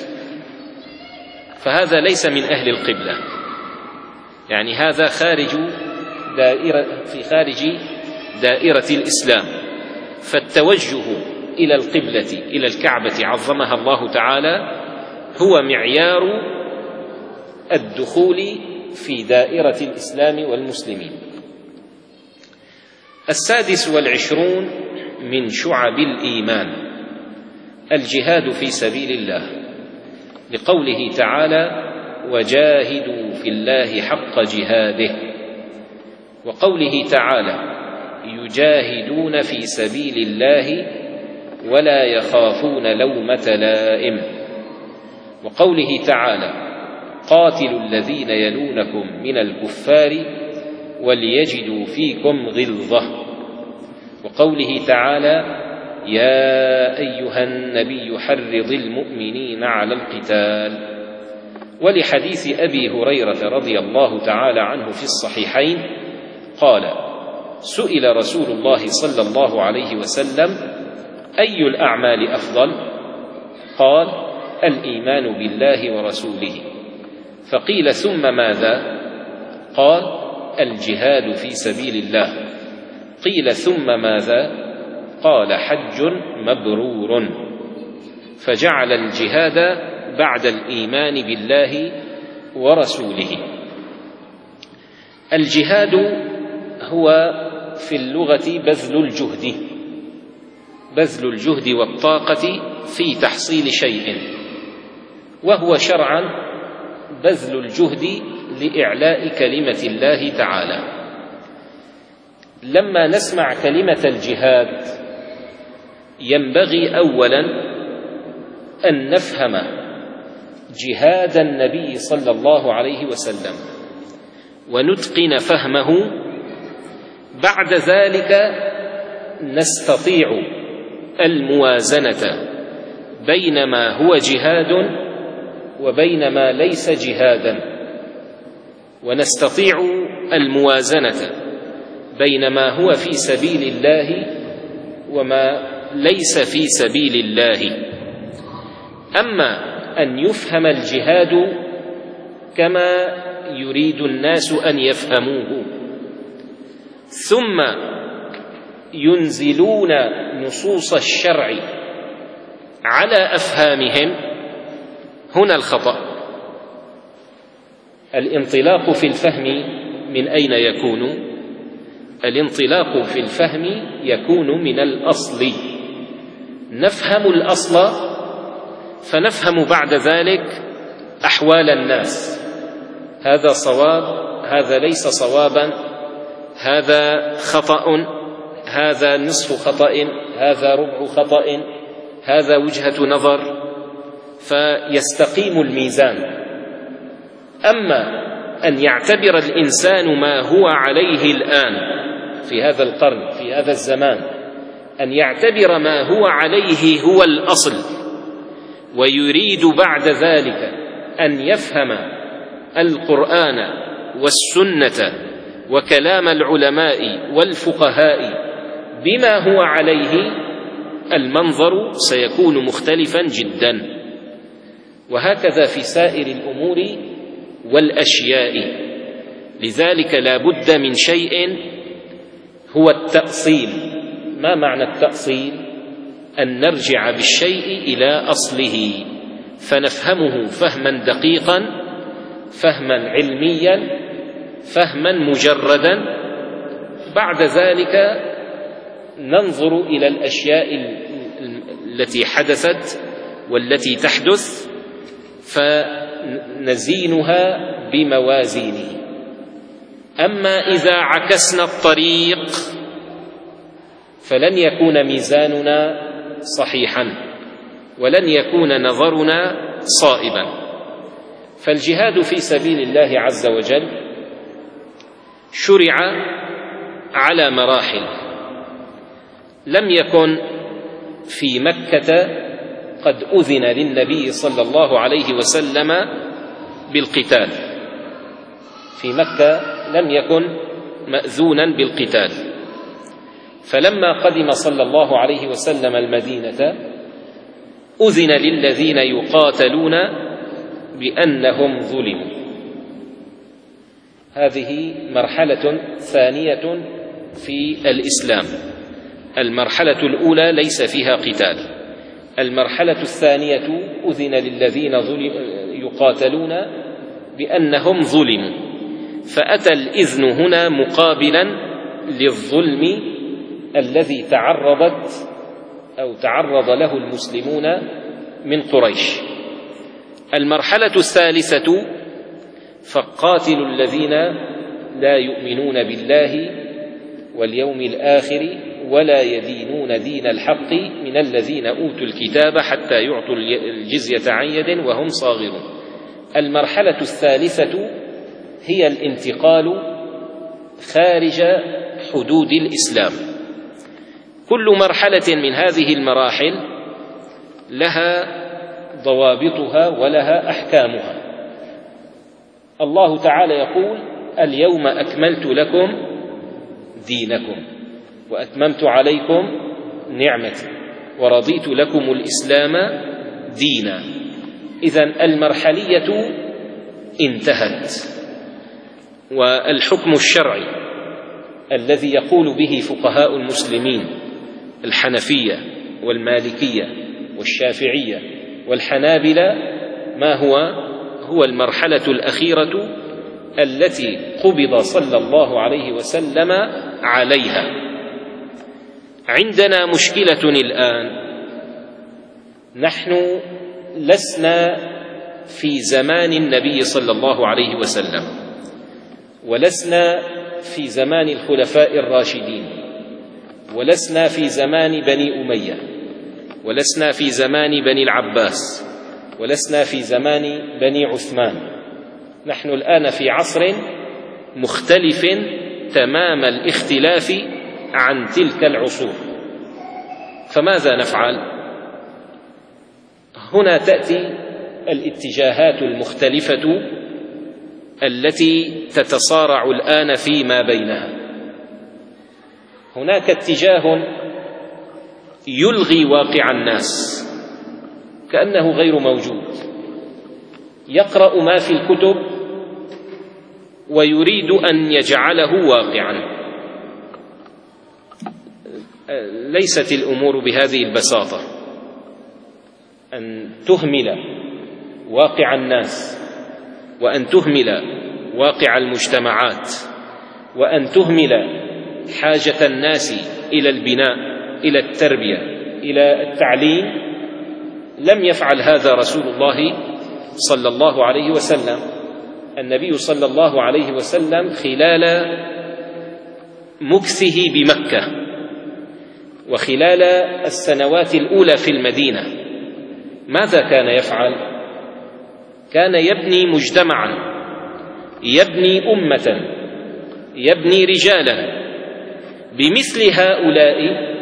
فهذا ليس من أهل القبلة، يعني هذا خارج دائرة في خارج دائرة الإسلام. فالتوجه إلى القبلة إلى الكعبة عظمها الله تعالى هو معيار الدخول في دائرة الإسلام والمسلمين. السادس والعشرون من شعب الإيمان الجهاد في سبيل الله، لقوله تعالى: وجاهدوا في الله حق جهاده، وقوله تعالى: يجاهدون في سبيل الله ولا يخافون لومة لائم، وقوله تعالى: قاتلوا الذين يلونكم من الكفار وليجدوا فيكم غلظة، وقوله تعالى: يا أيها النبي حرض المؤمنين على القتال، ولحديث أبي هريرة رضي الله تعالى عنه في الصحيحين قال: سئل رسول الله صلى الله عليه وسلم: أي الأعمال أفضل؟ قال: الإيمان بالله ورسوله. فقيل: ثم ماذا؟ قال: الجهاد في سبيل الله. قيل: ثم ماذا؟ قال: حج مبرور. فجعل الجهاد بعد الإيمان بالله ورسوله. الجهاد هو في اللغة بذل الجهد، بذل الجهد والطاقة في تحصيل شيء، وهو شرعا بذل الجهد لإعلاء كلمة الله تعالى. لما نسمع كلمة الجهاد ينبغي أولا أن نفهم جهاد النبي صلى الله عليه وسلم ونتقن فهمه، بعد ذلك نستطيع الموازنة بين ما هو جهاد وبين ما ليس جهادا، ونستطيع الموازنة بين ما هو في سبيل الله وما ليس في سبيل الله. أما أن يفهم الجهاد كما يريد الناس أن يفهموه، ثم ينزلون نصوص الشرع على أفهامهم، هنا الخطأ. الانطلاق في الفهم من أين يكون؟ الانطلاق في الفهم يكون من الأصل. نفهم الأصل فنفهم بعد ذلك أحوال الناس، هذا صواب، هذا ليس صوابا، هذا خطأ، هذا نصف خطأ، هذا ربع خطأ، هذا وجهة نظر، فيستقيم الميزان. أما أن يعتبر الإنسان ما هو عليه الآن في هذا القرن، في هذا الزمان، أن يعتبر ما هو عليه هو الأصل، ويريد بعد ذلك أن يفهم القرآن والسنة وكلام العلماء والفقهاء بما هو عليه، المنظر سيكون مختلفا جدا. وهكذا في سائر الأمور والأشياء. لذلك لا بد من شيء هو التأصيل. ما معنى التأصيل؟ أن نرجع بالشيء إلى أصله فنفهمه فهما دقيقا، فهما علميا، فهما مجردا. بعد ذلك ننظر إلى الأشياء التي حدثت والتي تحدث فنزينها بموازينه. أما إذا عكسنا الطريق فلن يكون ميزاننا صحيحا ولن يكون نظرنا صائبا. فالجهاد في سبيل الله عز وجل شرع على مراحل. لم يكن في مكة قد أذن للنبي صلى الله عليه وسلم بالقتال، في مكة لم يكن مأذونا بالقتال. فلما قدم صلى الله عليه وسلم المدينة أذن للذين يقاتلون بأنهم ظلموا. هذه مرحلة ثانية في الإسلام. المرحلة الأولى ليس فيها قتال، المرحلة الثانية أذن للذين يقاتلون بأنهم ظلموا، فأتى الإذن هنا مقابلا للظلم الذي تعرضت أو تعرض له المسلمون من قريش. المرحلة الثالثة فقاتلوا الذين لا يؤمنون بالله واليوم الآخر ولا يدينون دين الحق من الذين أوتوا الكتاب حتى يعطوا الجزية عن يد وهم صاغرون. المرحلة الثالثة هي الانتقال خارج حدود الإسلام. كل مرحلة من هذه المراحل لها ضوابطها ولها أحكامها. الله تعالى يقول: اليوم أكملت لكم دينكم وأتممت عليكم نعمتي ورضيت لكم الإسلام دينا. إذن المرحلية انتهت، والحكم الشرعي الذي يقول به فقهاء المسلمين الحنفية والمالكية والشافعية والحنابلة ما هو؟ هو المرحلة الأخيرة التي قبض صلى الله عليه وسلم عليها. عندنا مشكلة الآن، نحن لسنا في زمان النبي صلى الله عليه وسلم، ولسنا في زمان الخلفاء الراشدين، ولسنا في زمان بني أمية، ولسنا في زمان بني العباس، ولسنا في زمان بني عثمان. نحن الآن في عصر مختلف تمام الاختلاف عن تلك العصور. فماذا نفعل؟ هنا تأتي الاتجاهات المختلفة التي تتصارع الآن فيما بينها. هناك اتجاه يلغي واقع الناس كأنه غير موجود، يقرأ ما في الكتب ويريد أن يجعله واقعا. ليست الأمور بهذه البساطة، أن تهمل واقع الناس، وأن تهمل واقع المجتمعات، وأن تهمل حاجة الناس إلى البناء، إلى التربية، إلى التعليم. لم يفعل هذا رسول الله صلى الله عليه وسلم. النبي صلى الله عليه وسلم خلال مكثه بمكة وخلال السنوات الأولى في المدينة ماذا كان يفعل؟ كان يبني مجتمعا، يبني أمة، يبني رجالا. بمثل هؤلاء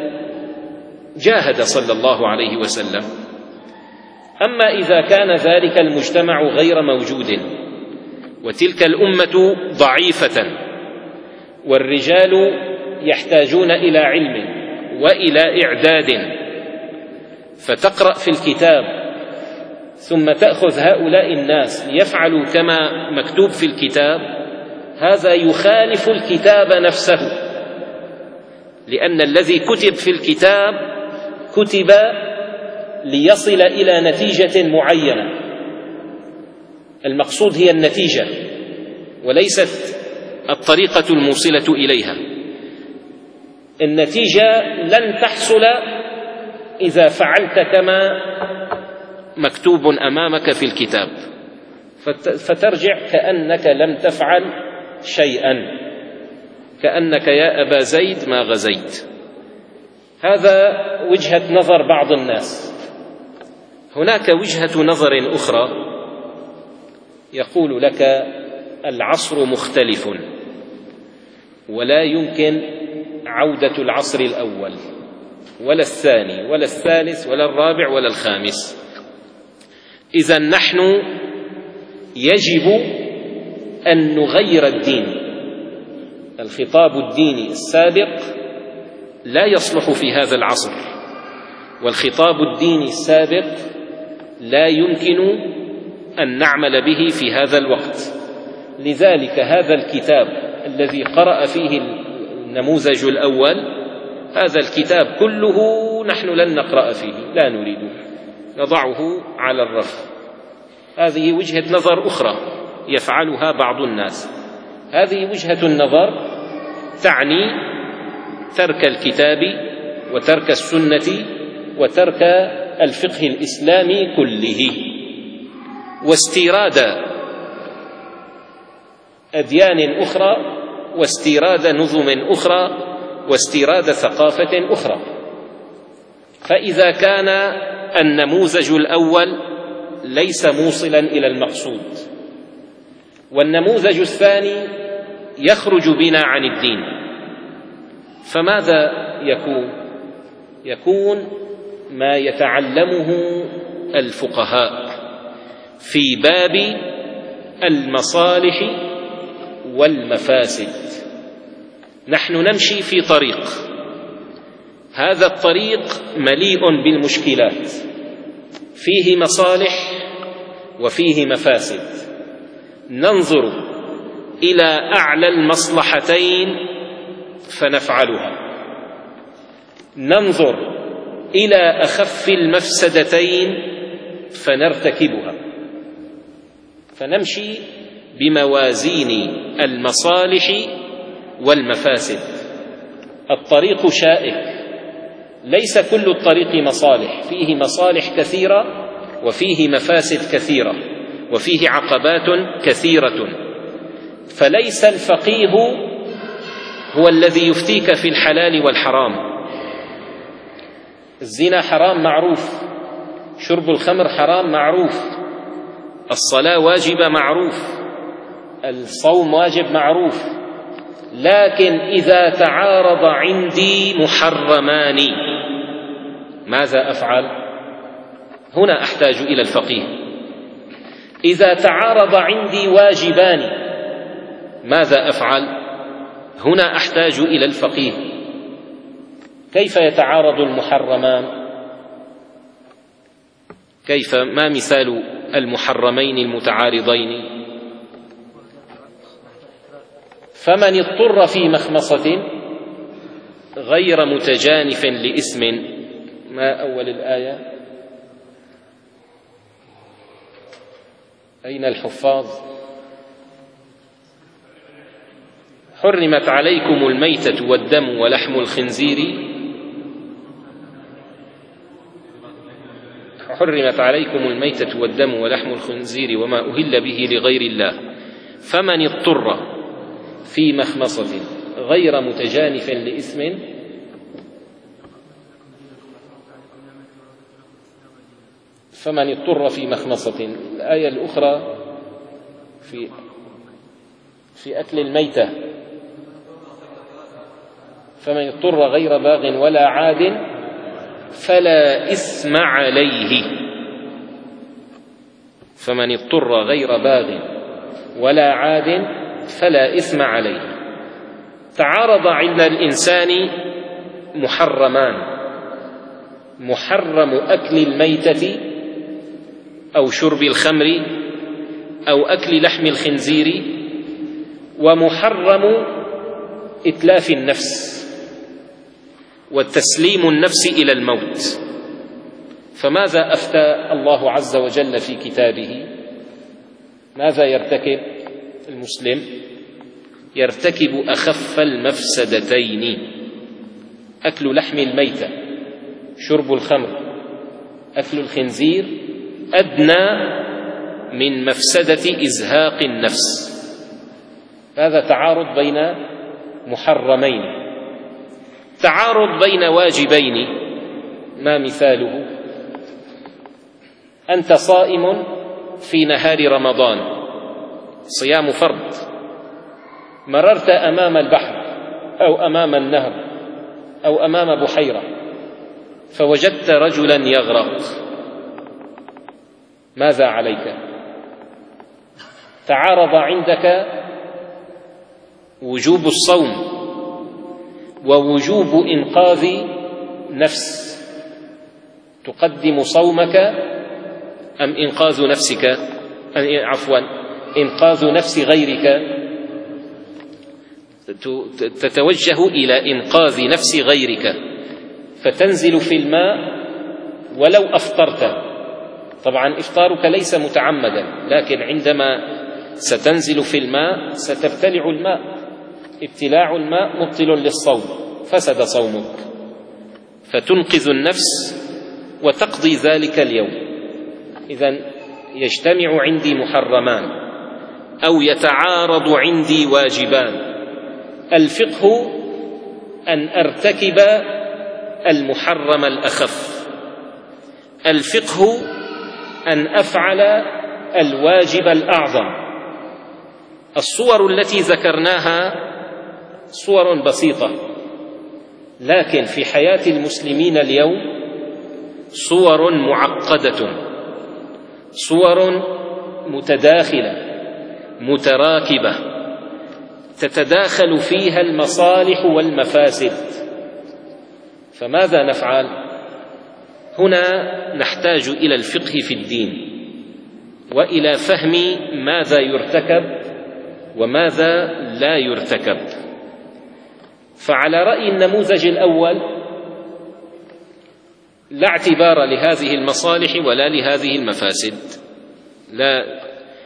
جاهد صلى الله عليه وسلم. أما إذا كان ذلك المجتمع غير موجود وتلك الأمة ضعيفة والرجال يحتاجون إلى علم وإلى إعداد، فتقرأ في الكتاب ثم تأخذ هؤلاء الناس ليفعلوا كما مكتوب في الكتاب، هذا يخالف الكتاب نفسه، لأن الذي كتب في الكتاب كتب ليصل إلى نتيجة معينة، المقصود هي النتيجة وليست الطريقة الموصلة إليها. النتيجة لن تحصل إذا فعلت كما مكتوب أمامك في الكتاب، فترجع كأنك لم تفعل شيئا، كأنك يا أبا زيد ما غزيت. هذا وجهة نظر بعض الناس. هناك وجهة نظر أخرى يقول لك العصر مختلف ولا يمكن عودة العصر الأول ولا الثاني ولا الثالث ولا الرابع ولا الخامس. إذن نحن يجب أن نغير الدين. الخطاب الديني السابق لا يصلح في هذا العصر، والخطاب الديني السابق لا يمكن أن نعمل به في هذا الوقت. لذلك هذا الكتاب الذي قرأ فيه النموذج الأول، هذا الكتاب كله نحن لن نقرأ فيه، لا نريده، نضعه على الرف. هذه وجهة نظر أخرى يفعلها بعض الناس. هذه وجهة النظر تعني ترك الكتاب وترك السنة وترك الفقه الإسلامي كله، واستيراد أديان أخرى، واستيراد نظم أخرى، واستيراد ثقافة أخرى. فإذا كان النموذج الأول ليس موصلا إلى المقصود، والنموذج الثاني يخرج بنا عن الدين، فماذا يكون؟ يكون ما يتعلمه الفقهاء في باب المصالح والمفاسد. نحن نمشي في طريق، هذا الطريق مليء بالمشكلات، فيه مصالح وفيه مفاسد. ننظر إلى أعلى المصلحتين فنفعلها، ننظر إلى أخف المفسدتين فنرتكبها، فنمشي بموازين المصالح والمفاسد. الطريق شائك، ليس كل الطريق مصالح، فيه مصالح كثيرة وفيه مفاسد كثيرة وفيه عقبات كثيرة. فليس الفقيه هو الذي يفتيك في الحلال والحرام. الزنا حرام معروف، شرب الخمر حرام معروف، الصلاة واجبة معروف، الصوم واجب معروف. لكن إذا تعارض عندي محرمان ماذا أفعل؟ هنا أحتاج إلى الفقيه. إذا تعارض عندي واجبان ماذا أفعل؟ هنا أحتاج إلى الفقيه. كيف يتعارض المحرمان؟ كيف؟ ما مثال المحرمين المتعارضين؟ فمن اضطر في مخمصة غير متجانف لإثم. ما أول الآية؟ أين الحفاظ؟ حرمت عليكم الميتة والدم ولحم الخنزير حرمت عليكم الميتة والدم ولحم الخنزير وما أهل به لغير الله، فمن اضطر في مخمصة غير متجانف لإثم. فمن اضطر في مخمصة. الآية الأخرى في في أكل الميتة، فمن اضطر غير باغ ولا عاد فلا إثم عليه. فمن اضطر غير باغ ولا عاد فلا إثم عليه. تعارض عند الإنسان محرمان: محرم أكل الميتة أو شرب الخمر أو أكل لحم الخنزير، ومحرم إتلاف النفس وتسليم النفس إلى الموت. فماذا أفتى الله عز وجل في كتابه؟ ماذا يرتكب المسلم؟ يرتكب أخف المفسدتين: أكل لحم الميتة، شرب الخمر، أكل الخنزير، أدنى من مفسدة إزهاق النفس. هذا تعارض بين محرمين، تعارض بين واجبين. ما مثاله؟ أنت صائم في نهار رمضان، صيام فرض، مررت أمام البحر أو أمام النهر أو أمام بحيرة فوجدت رجلا يغرق، ماذا عليك؟ تعارض عندك وجوب الصوم ووجوب إنقاذ نفس. تقدم صومك أم إنقاذ نفسك؟ عفوا إنقاذ نفس غيرك. تتوجه إلى إنقاذ نفس غيرك فتنزل في الماء ولو أفطرت. طبعا إفطارك ليس متعمدا، لكن عندما ستنزل في الماء ستبتلع الماء. ابتلاع الماء مبطل للصوم، فسد صومك. فتنقذ النفس وتقضي ذلك اليوم. إذن يجتمع عندي محرمان أو يتعارض عندي واجبان. الفقه أن أرتكب المحرم الأخف، الفقه أن أفعل الواجب الأعظم. الصور التي ذكرناها صور بسيطة، لكن في حياة المسلمين اليوم صور معقدة، صور متداخلة متراكبة، تتداخل فيها المصالح والمفاسد. فماذا نفعل؟ هنا نحتاج إلى الفقه في الدين وإلى فهم ماذا يرتكب وماذا لا يرتكب. فعلى رأي النموذج الأول لا اعتبار لهذه المصالح ولا لهذه المفاسد. لا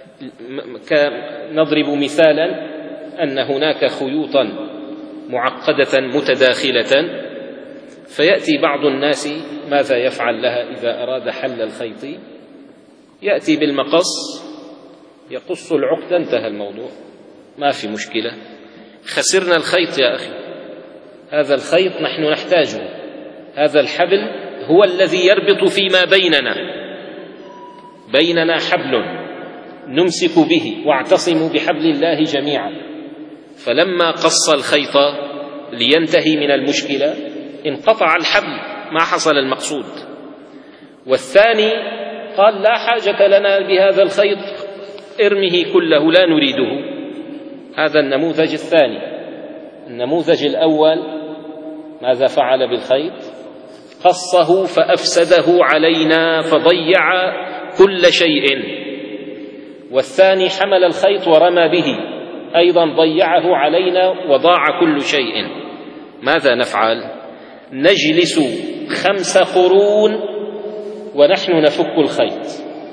نضرب مثالا أن هناك خيوطا معقدة متداخلة، فيأتي بعض الناس ماذا يفعل لها إذا أراد حل الخيط؟ يأتي بالمقص يقص العقد، انتهى الموضوع، ما في مشكلة. خسرنا الخيط يا أخي، هذا الخيط نحن نحتاجه، هذا الحبل هو الذي يربط فيما بيننا، بيننا حبل نمسك به واعتصموا بحبل الله جميعا. فلما قص الخيط لينتهي من المشكلة انقطع الحبل، ما حصل المقصود. والثاني قال لا حاجة لنا بهذا الخيط، ارمه كله لا نريده. هذا النموذج الثاني. النموذج الأول ماذا فعل بالخيط؟ قصه فأفسده علينا فضيع كل شيء. والثاني حمل الخيط ورمى به، أيضا ضيعه علينا وضاع كل شيء. ماذا نفعل؟ نجلس خمس قرون ونحن نفك الخيط.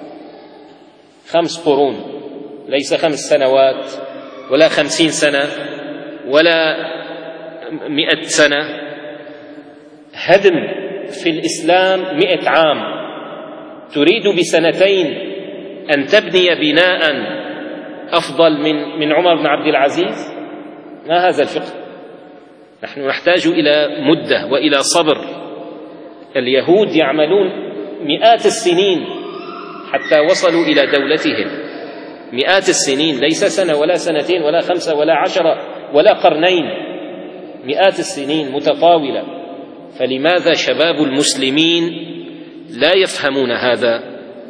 خمس قرون، ليس خمس سنوات ولا خمسين سنة ولا مئة سنة. هدم في الإسلام مئة عام، تريد بسنتين أن تبني بناء أفضل من من عمر بن عبد العزيز؟ ما هذا الفقه؟ نحن نحتاج إلى مدة وإلى صبر. اليهود يعملون مئات السنين حتى وصلوا إلى دولتهم، مئات السنين، ليس سنة ولا سنتين ولا خمسة ولا عشرة ولا قرنين، مئات السنين متطاولة. فلماذا شباب المسلمين لا يفهمون هذا؟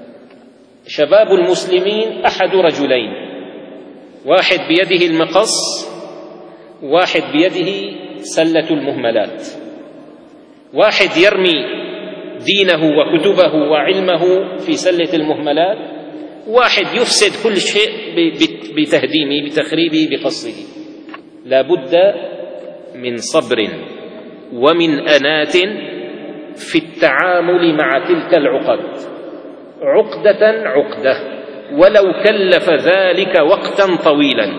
شباب المسلمين أحد رجلين، واحد بيده المقص، واحد بيده سلة المهملات. واحد يرمي دينه وكتبه وعلمه في سلة المهملات، واحد يفسد كل شيء بتهديمه بتخريبه بقصه. لا بد من صبر ومن أنات في التعامل مع تلك العقد، عقدة عقدة، ولو كلف ذلك وقتا طويلا.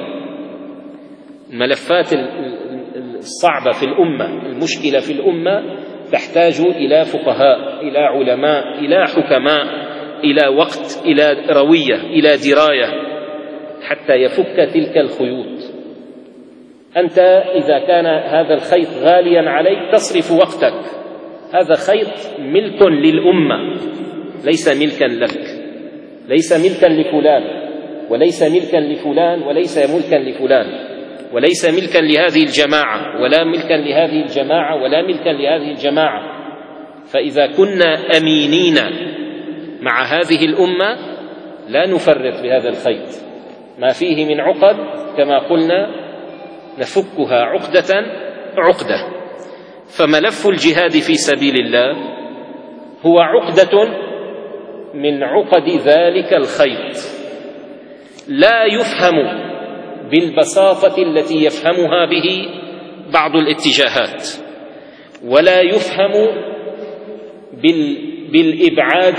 الملفات الصعبة في الأمة، المشكلة في الأمة، تحتاج إلى فقهاء، إلى علماء، إلى حكماء، إلى وقت، إلى روية، إلى دراية، حتى يفك تلك الخيوط. أنت إذا كان هذا الخيط غاليا عليك تصرف وقتك، هذا خيط ملك للأمة ليس ملكا لك، ليس ملكا لفلان وليس ملكا لفلان وليس ملكا لفلان، وليس ملكا لهذه الجماعة ولا ملكا لهذه الجماعة ولا ملكا لهذه الجماعة. فإذا كنا أمينين مع هذه الأمة لا نفرط بهذا الخيط، ما فيه من عقد كما قلنا نفكها عقدة عقدة. فملف الجهاد في سبيل الله هو عقدة من عقد ذلك الخيط، لا يفهم بالبساطة التي يفهمها به بعض الاتجاهات، ولا يفهم بالإبعاد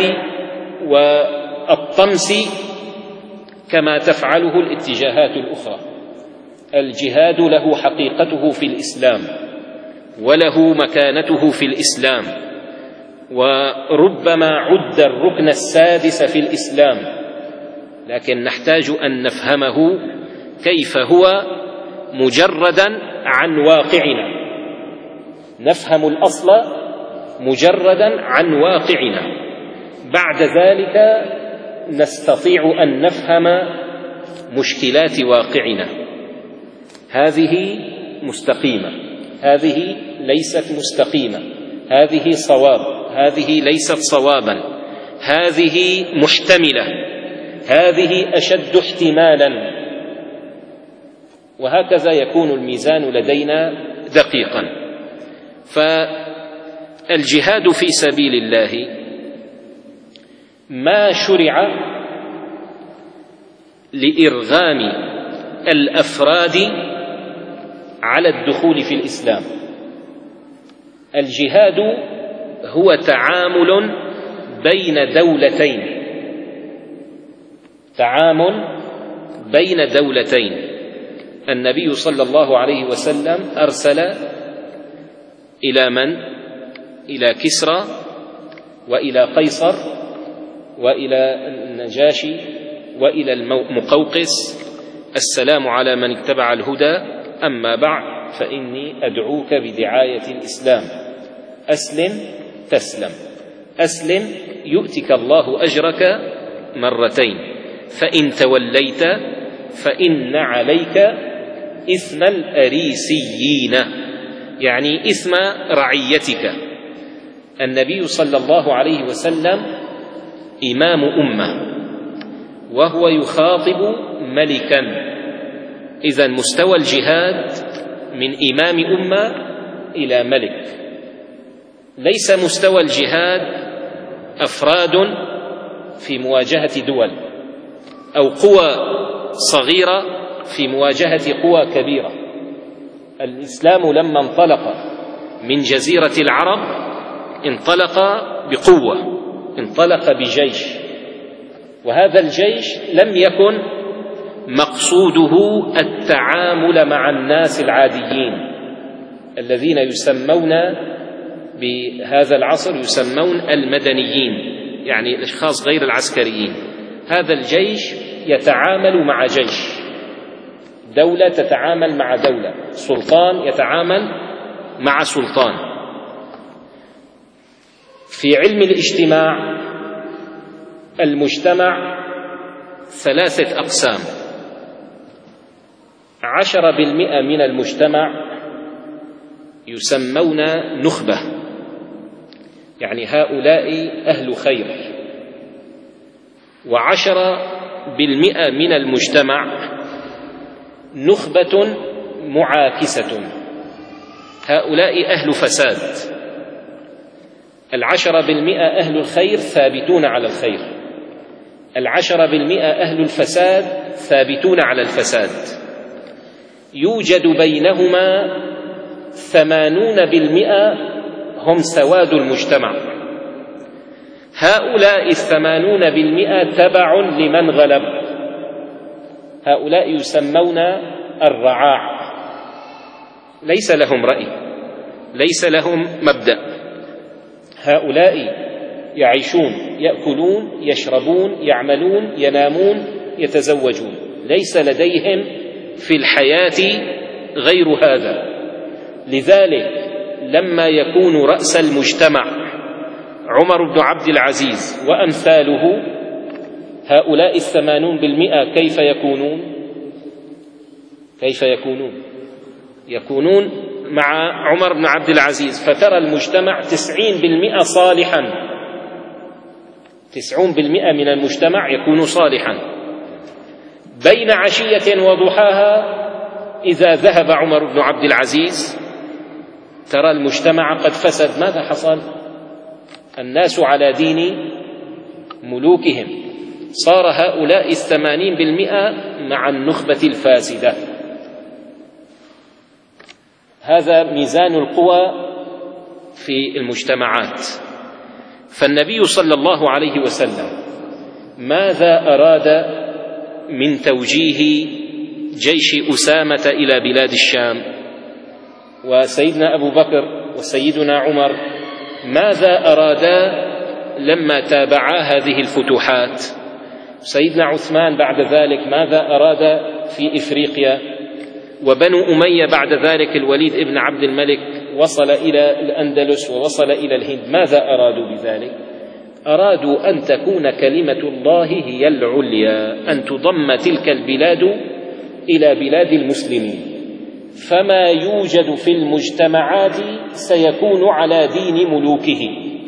والطمس كما تفعله الاتجاهات الأخرى. الجهاد له حقيقته في الإسلام وله مكانته في الإسلام، وربما عد الركن السادس في الإسلام، لكن نحتاج أن نفهمه كيف هو مجردا عن واقعنا، نفهم الأصل مجردا عن واقعنا، بعد ذلك نستطيع أن نفهم مشكلات واقعنا. هذه مستقيمة، هذه ليست مستقيمة، هذه صواب، هذه ليست صوابا، هذه محتملة، هذه أشد احتمالا، وهكذا يكون الميزان لدينا دقيقا. فالجهاد في سبيل الله ما شرع لإرغام الأفراد على الدخول في الإسلام. الجهاد هو تعامل بين دولتين، تعامل بين دولتين. النبي صلى الله عليه وسلم أرسل إلى من؟ إلى كسرى وإلى قيصر وإلى النجاشي وإلى المقوقس: السلام على من اتبع الهدى، أما بعد فإني أدعوك بدعاية الإسلام، أسلم تسلم، أسلم يؤتك الله أجرك مرتين، فإن توليت فإن عليك إثم الأريسيين، يعني إثم رعيتك. النبي صلى الله عليه وسلم إمام أمة وهو يخاطب ملكا، إذن مستوى الجهاد من إمام أمة إلى ملك. ليس مستوى الجهاد أفراد في مواجهة دول أو قوى صغيرة في مواجهة قوى كبيرة. الإسلام لما انطلق من جزيرة العرب انطلق بقوة، انطلق بجيش، وهذا الجيش لم يكن مقصوده التعامل مع الناس العاديين الذين يسمون بهذا العصر يسمون المدنيين، يعني الأشخاص غير العسكريين. هذا الجيش يتعامل مع جيش، دولة تتعامل مع دولة، سلطان يتعامل مع سلطان. في علم الاجتماع المجتمع ثلاثة أقسام: عشرة بالمئة من المجتمع يسمون نخبة، يعني هؤلاء أهل خير، وعشرة بالمئة من المجتمع نخبة معاكسة، هؤلاء أهل فساد. العشرة بالمئة أهل الخير ثابتون على الخير، العشرة بالمئة أهل الفساد ثابتون على الفساد. يوجد بينهما ثمانون بالمئة هم سواد المجتمع. هؤلاء الثمانون بالمئة تبع لمن غلب، هؤلاء يسمون الرعاع، ليس لهم رأي، ليس لهم مبدأ. هؤلاء يعيشون، يأكلون، يشربون، يعملون، ينامون، يتزوجون، ليس لديهم في الحياة غير هذا. لذلك لما يكون رأس المجتمع عمر بن عبد العزيز وأمثاله، هؤلاء الثمانون بالمئة كيف يكونون؟ كيف يكونون؟ يكونون مع عمر بن عبد العزيز، فترى المجتمع تسعين بالمئة صالحا، تسعون بالمئة من المجتمع يكون صالحا. بين عشية وضحاها إذا ذهب عمر بن عبد العزيز ترى المجتمع قد فسد. ماذا حصل؟ الناس على دين ملوكهم، صار هؤلاء الثمانين بالمئة مع النخبة الفاسدة. هذا ميزان القوى في المجتمعات. فالنبي صلى الله عليه وسلم ماذا أراد من توجيه جيش أسامة إلى بلاد الشام؟ وسيدنا أبو بكر وسيدنا عمر ماذا أرادا لما تابعا هذه الفتوحات؟ سيدنا عثمان بعد ذلك ماذا أراد في إفريقيا؟ وبنو أمية بعد ذلك الوليد ابن عبد الملك وصل إلى الأندلس ووصل إلى الهند، ماذا أرادوا بذلك؟ أرادوا أن تكون كلمة الله هي العليا، أن تضم تلك البلاد إلى بلاد المسلمين. فما يوجد في المجتمعات سيكون على دين ملوكه،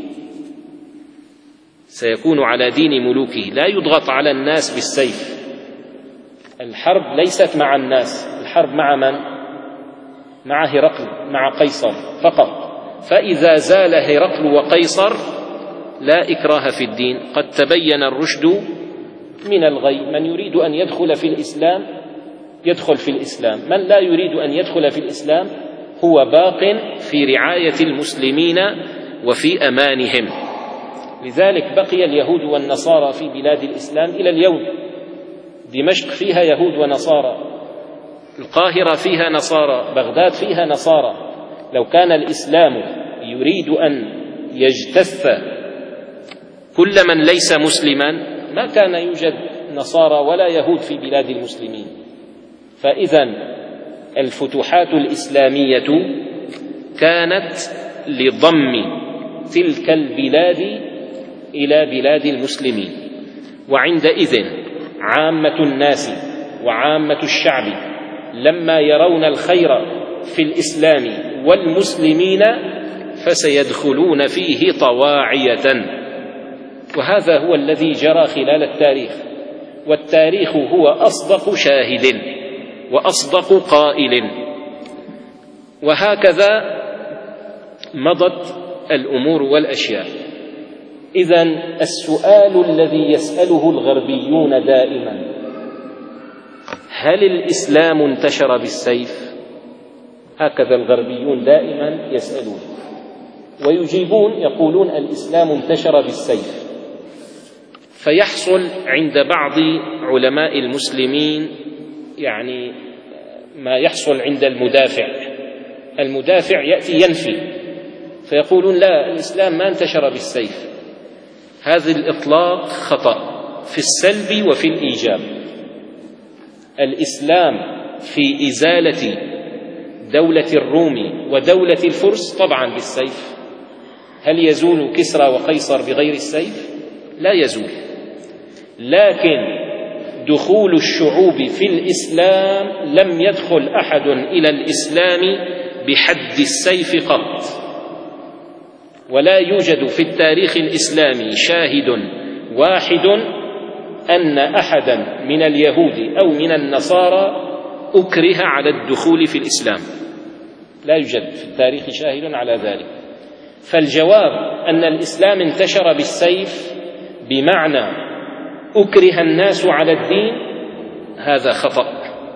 سيكون على دين ملوكه، لا يضغط على الناس بالسيف. الحرب ليست مع الناس، الحرب مع من؟ مع هرقل، مع قيصر فقط. فإذا زال هرقل وقيصر لا إكراه في الدين، قد تبين الرشد من الغي. من يريد أن يدخل في الإسلام يدخل في الإسلام، من لا يريد أن يدخل في الإسلام هو باق في رعاية المسلمين وفي أمانهم. لذلك بقي اليهود والنصارى في بلاد الإسلام إلى اليوم. دمشق فيها يهود ونصارى، القاهرة فيها نصارى، بغداد فيها نصارى. لو كان الإسلام يريد أن يجتث كل من ليس مسلما ما كان يوجد نصارى ولا يهود في بلاد المسلمين. فإذن الفتوحات الإسلامية كانت لضم تلك البلاد إلى بلاد المسلمين. وعندئذ عامة الناس وعامة الشعب لما يرون الخير في الإسلام والمسلمين فسيدخلون فيه طواعية. وهذا هو الذي جرى خلال التاريخ، والتاريخ هو أصدق شاهد وأصدق قائل. وهكذا مضت الأمور والأشياء. إذن السؤال الذي يسأله الغربيون دائما: هل الإسلام انتشر بالسيف؟ هكذا الغربيون دائما يسألون ويجيبون، يقولون الإسلام انتشر بالسيف. فيحصل عند بعض علماء المسلمين يعني ما يحصل عند المدافع، المدافع يأتي ينفي فيقولون لا، الإسلام ما انتشر بالسيف. هذا الإطلاق خطأ في السلب وفي الإيجاب. الإسلام في إزالة دولة الروم ودولة الفرس طبعا بالسيف. هل يزول كسرى وقيصر بغير السيف؟ لا يزول. لكن دخول الشعوب في الإسلام لم يدخل أحد إلى الإسلام بحد السيف قط، ولا يوجد في التاريخ الإسلامي شاهد واحد أن أحدا من اليهود أو من النصارى أكره على الدخول في الإسلام، لا يوجد في التاريخ شاهد على ذلك. فالجواب أن الإسلام انتشر بالسيف بمعنى أكره الناس على الدين هذا خطأ.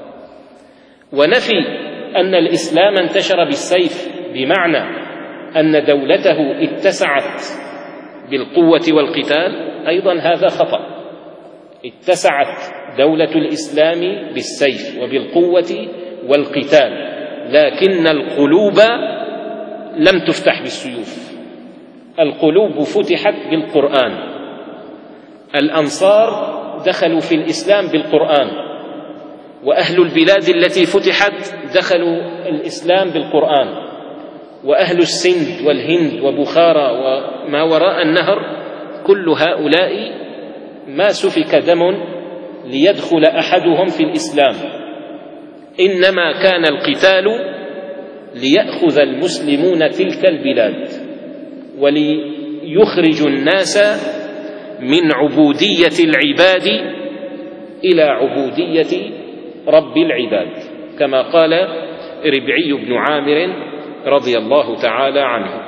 ونفي أن الإسلام انتشر بالسيف بمعنى أن دولته اتسعت بالقوة والقتال أيضا هذا خطأ. اتسعت دولة الإسلام بالسيف وبالقوة والقتال، لكن القلوب لم تفتح بالسيوف، القلوب فتحت بالقرآن. الأنصار دخلوا في الإسلام بالقرآن، وأهل البلاد التي فتحت دخلوا الإسلام بالقرآن، وأهل السند والهند وبخارى وما وراء النهر كل هؤلاء ما سفك دم ليدخل أحدهم في الإسلام، إنما كان القتال ليأخذ المسلمون تلك البلاد وليخرجوا الناس من عبودية العباد إلى عبودية رب العباد، كما قال ربعي بن عامر رضي الله تعالى عنه.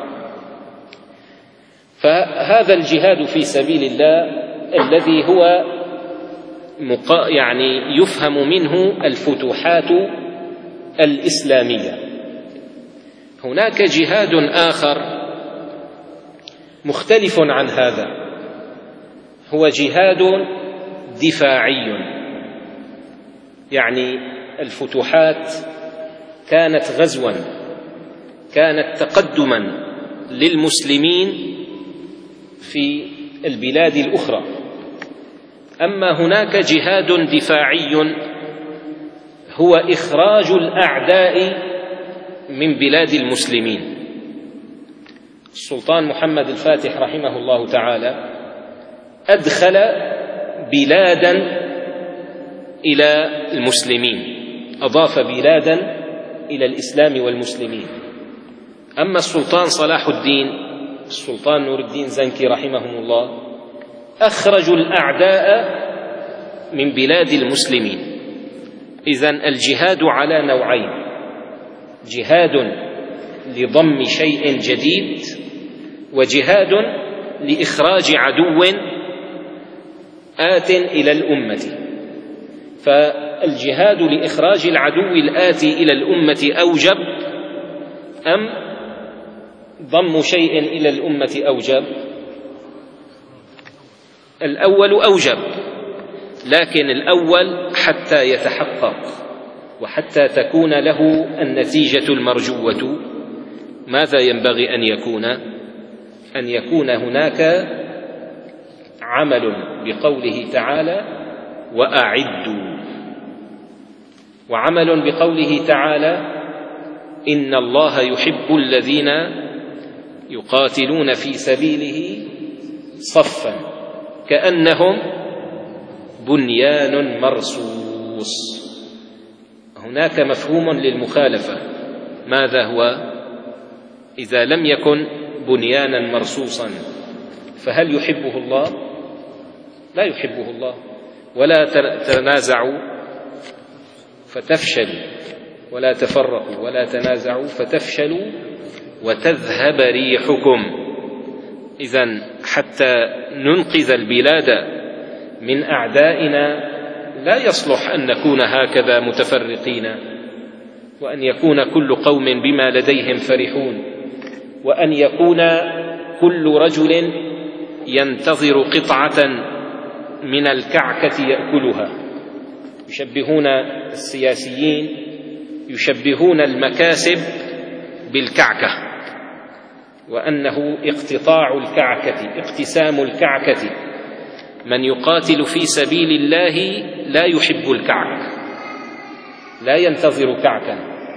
فهذا الجهاد في سبيل الله الذي هو مقا يعني يفهم منه الفتوحات الإسلامية. هناك جهاد آخر مختلف عن هذا، هو جهاد دفاعي، يعني الفتوحات كانت غزوا، كانت تقدما للمسلمين في البلاد الأخرى. أما هناك جهاد دفاعي هو إخراج الأعداء من بلاد المسلمين. السلطان محمد الفاتح رحمه الله تعالى أدخل بلادا إلى المسلمين، أضاف بلادا إلى الإسلام والمسلمين. أما السلطان صلاح الدين، السلطان نور الدين زنكي رحمه الله، أخرجوا الأعداء من بلاد المسلمين. إذن الجهاد على نوعين: جهاد لضم شيء جديد، وجهاد لإخراج عدو آت إلى الأمة. فالجهاد لإخراج العدو الآتي إلى الأمة أوجب أم ضم شيء إلى الأمة أوجب؟ الأول أوجب، لكن الأول حتى يتحقق وحتى تكون له النتيجة المرجوة ماذا ينبغي أن يكون؟ أن يكون هناك عمل بقوله تعالى وأعدوا، وعمل بقوله تعالى إن الله يحب الذين يقاتلون في سبيله صفا كأنهم بنيان مرصوص. هناك مفهوم للمخالفة، ماذا هو؟ إذا لم يكن بنيانا مرصوصا فهل يحبه الله؟ لا يحبه الله. ولا تنازعوا فتفشلوا ولا تفرقوا ولا تنازعوا فتفشلوا وتذهب ريحكم. إذن حتى ننقذ البلاد من أعدائنا لا يصلح أن نكون هكذا متفرقين، وأن يكون كل قوم بما لديهم فرحون، وأن يكون كل رجل ينتظر قطعة من الكعكة يأكلها. يشبهون السياسيين، يشبهون المكاسب بالكعكة، وأنه اقتطاع الكعكة، اقتسام الكعكة. من يقاتل في سبيل الله لا يحب الكعك، لا ينتظر كعكا،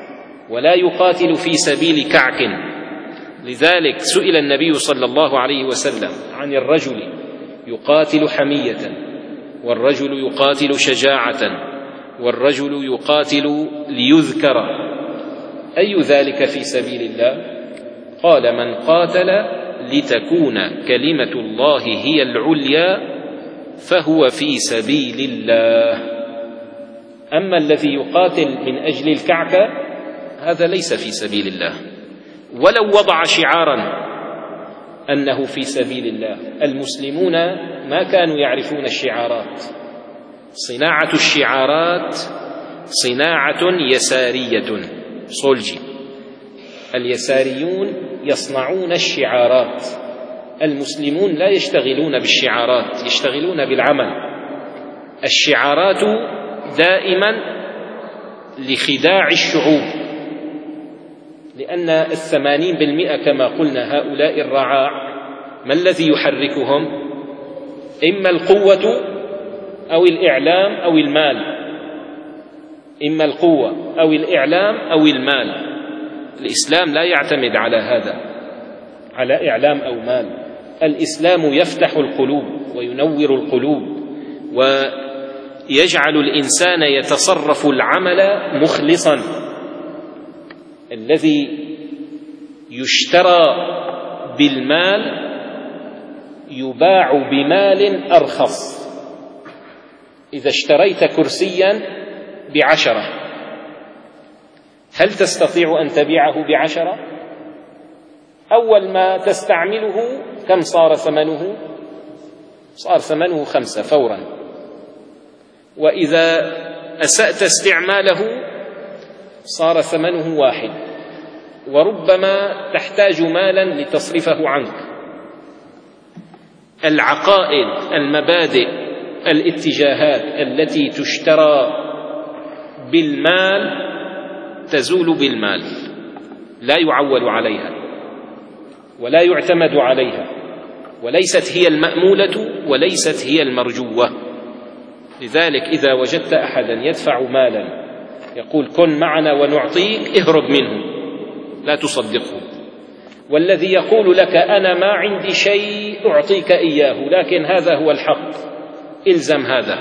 ولا يقاتل في سبيل كعك. لذلك سئل النبي صلى الله عليه وسلم عن الرجل يقاتل حمية، والرجل يقاتل شجاعة، والرجل يقاتل ليذكر، أي ذلك في سبيل الله؟ قال: من قاتل لتكون كلمة الله هي العليا فهو في سبيل الله. أما الذي يقاتل من أجل الكعكة هذا ليس في سبيل الله، ولو وضع شعارا أنه في سبيل الله. المسلمون ما كانوا يعرفون الشعارات. صناعة الشعارات صناعة يسارية صلجي. اليساريون يصنعون الشعارات، المسلمون لا يشتغلون بالشعارات، يشتغلون بالعمل. الشعارات دائما لخداع الشعوب، لأن الثمانين بالمئة كما قلنا هؤلاء الرعاع ما الذي يحركهم؟ إما القوة أو الإعلام أو المال، إما القوة أو الإعلام أو المال. الإسلام لا يعتمد على هذا، على إعلام أو مال. الإسلام يفتح القلوب وينور القلوب ويجعل الإنسان يتصرف العمل مخلصا. الذي يشترى بالمال يباع بمال أرخص. إذا اشتريت كرسيا بعشرة، هل تستطيع أن تبيعه بعشرة؟ أول ما تستعمله كم صار ثمنه؟ صار ثمنه خمسة فورا. وإذا أسأت استعماله صار ثمنه واحد، وربما تحتاج مالا لتصرفه عنك. العقائد، المبادئ، الاتجاهات التي تشترى بالمال تزول بالمال، لا يعول عليها ولا يعتمد عليها، وليست هي المأمولة وليست هي المرجوة. لذلك إذا وجدت أحدا يدفع مالا يقول كن معنا ونعطيك، اهرب منه، لا تصدقه. والذي يقول لك أنا ما عندي شيء أعطيك إياه لكن هذا هو الحق، إلزم هذا.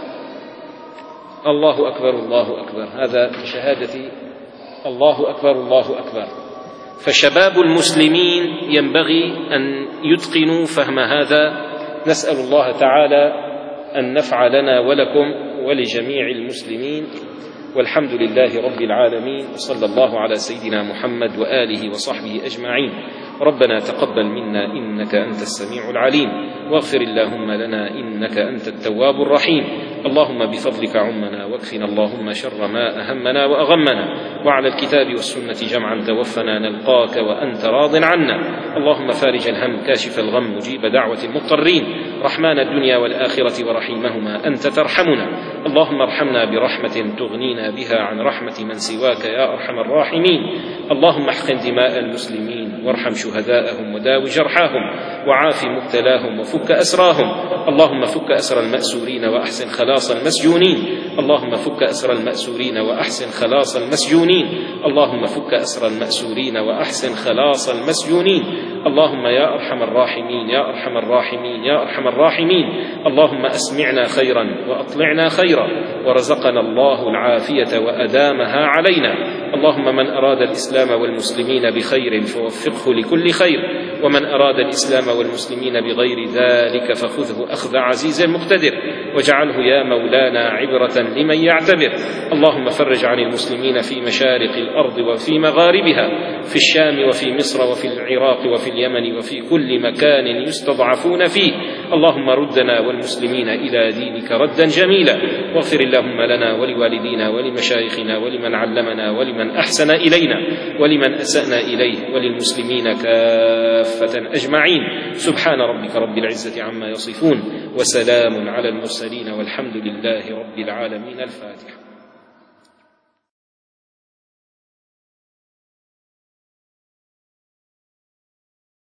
الله أكبر الله أكبر، هذا شهادتي. الله أكبر الله أكبر. فشباب المسلمين ينبغي أن يتقنوا فهم هذا. نسأل الله تعالى أن نفع لنا ولكم ولجميع المسلمين، والحمد لله رب العالمين، وصلى الله على سيدنا محمد وآله وصحبه أجمعين. ربنا تقبل منا إنك أنت السميع العليم، واغفر اللهم لنا إنك أنت التواب الرحيم. اللهم بفضلك عمنا واكفنا اللهم شر ما أهمنا وأغمنا، وعلى الكتاب والسنة جمعا توفنا نلقاك وأنت راض عنا. اللهم فارج الهم كاشف الغم مجيب دعوة المضطرين، رحمن الدنيا والآخرة ورحيمهما أنت ترحمنا. اللهم ارحمنا برحمة تغنينا بها عن رحمة من سواك يا أرحم الراحمين. اللهم احقن دماء المسلمين وارحم شهداءهم وداو جرحاهم وعاف مبتلاهم وفك أسراهم. اللهم فك أسر المأسورين وأحسن خلاص المسجونين. اللهم فك أسر المأسورين وأحسن خلاص المسجونين. اللهم فك أسر المأسورين وأحسن خلاص المسجونين. اللهم يا أرحم الراحمين يا أرحم الراحمين يا أرحم الراحمين. اللهم أسمعنا خيرا وأطلعنا خيرا، ورزقنا الله العافية وأدامها علينا. اللهم من أراد الإسلام والمسلمين بخير فوفقه لكل خير، ومن أراد الإسلام والمسلمين بغير ذلك فخذه أخذ عزيز مقتدر، واجعله يا مولانا عبرة لمن يعتبر. اللهم فرج عن المسلمين في مشارق الأرض وفي مغاربها، في الشام وفي مصر وفي العراق وفي اليمن وفي كل مكان يستضعفون فيه. اللهم ردنا والمسلمين إلى دينك ردا جميلا، واغفر اللهم لنا ولوالدينا ولمشايخنا ولمن علمنا ولمن أحسن إلينا ولمن أسأنا إليه وللمسلمين كافة أجمعين. سبحان ربك رب العزة عما يصفون، وسلام على المرسلين، والحمد لله رب العالمين. الفاتحة.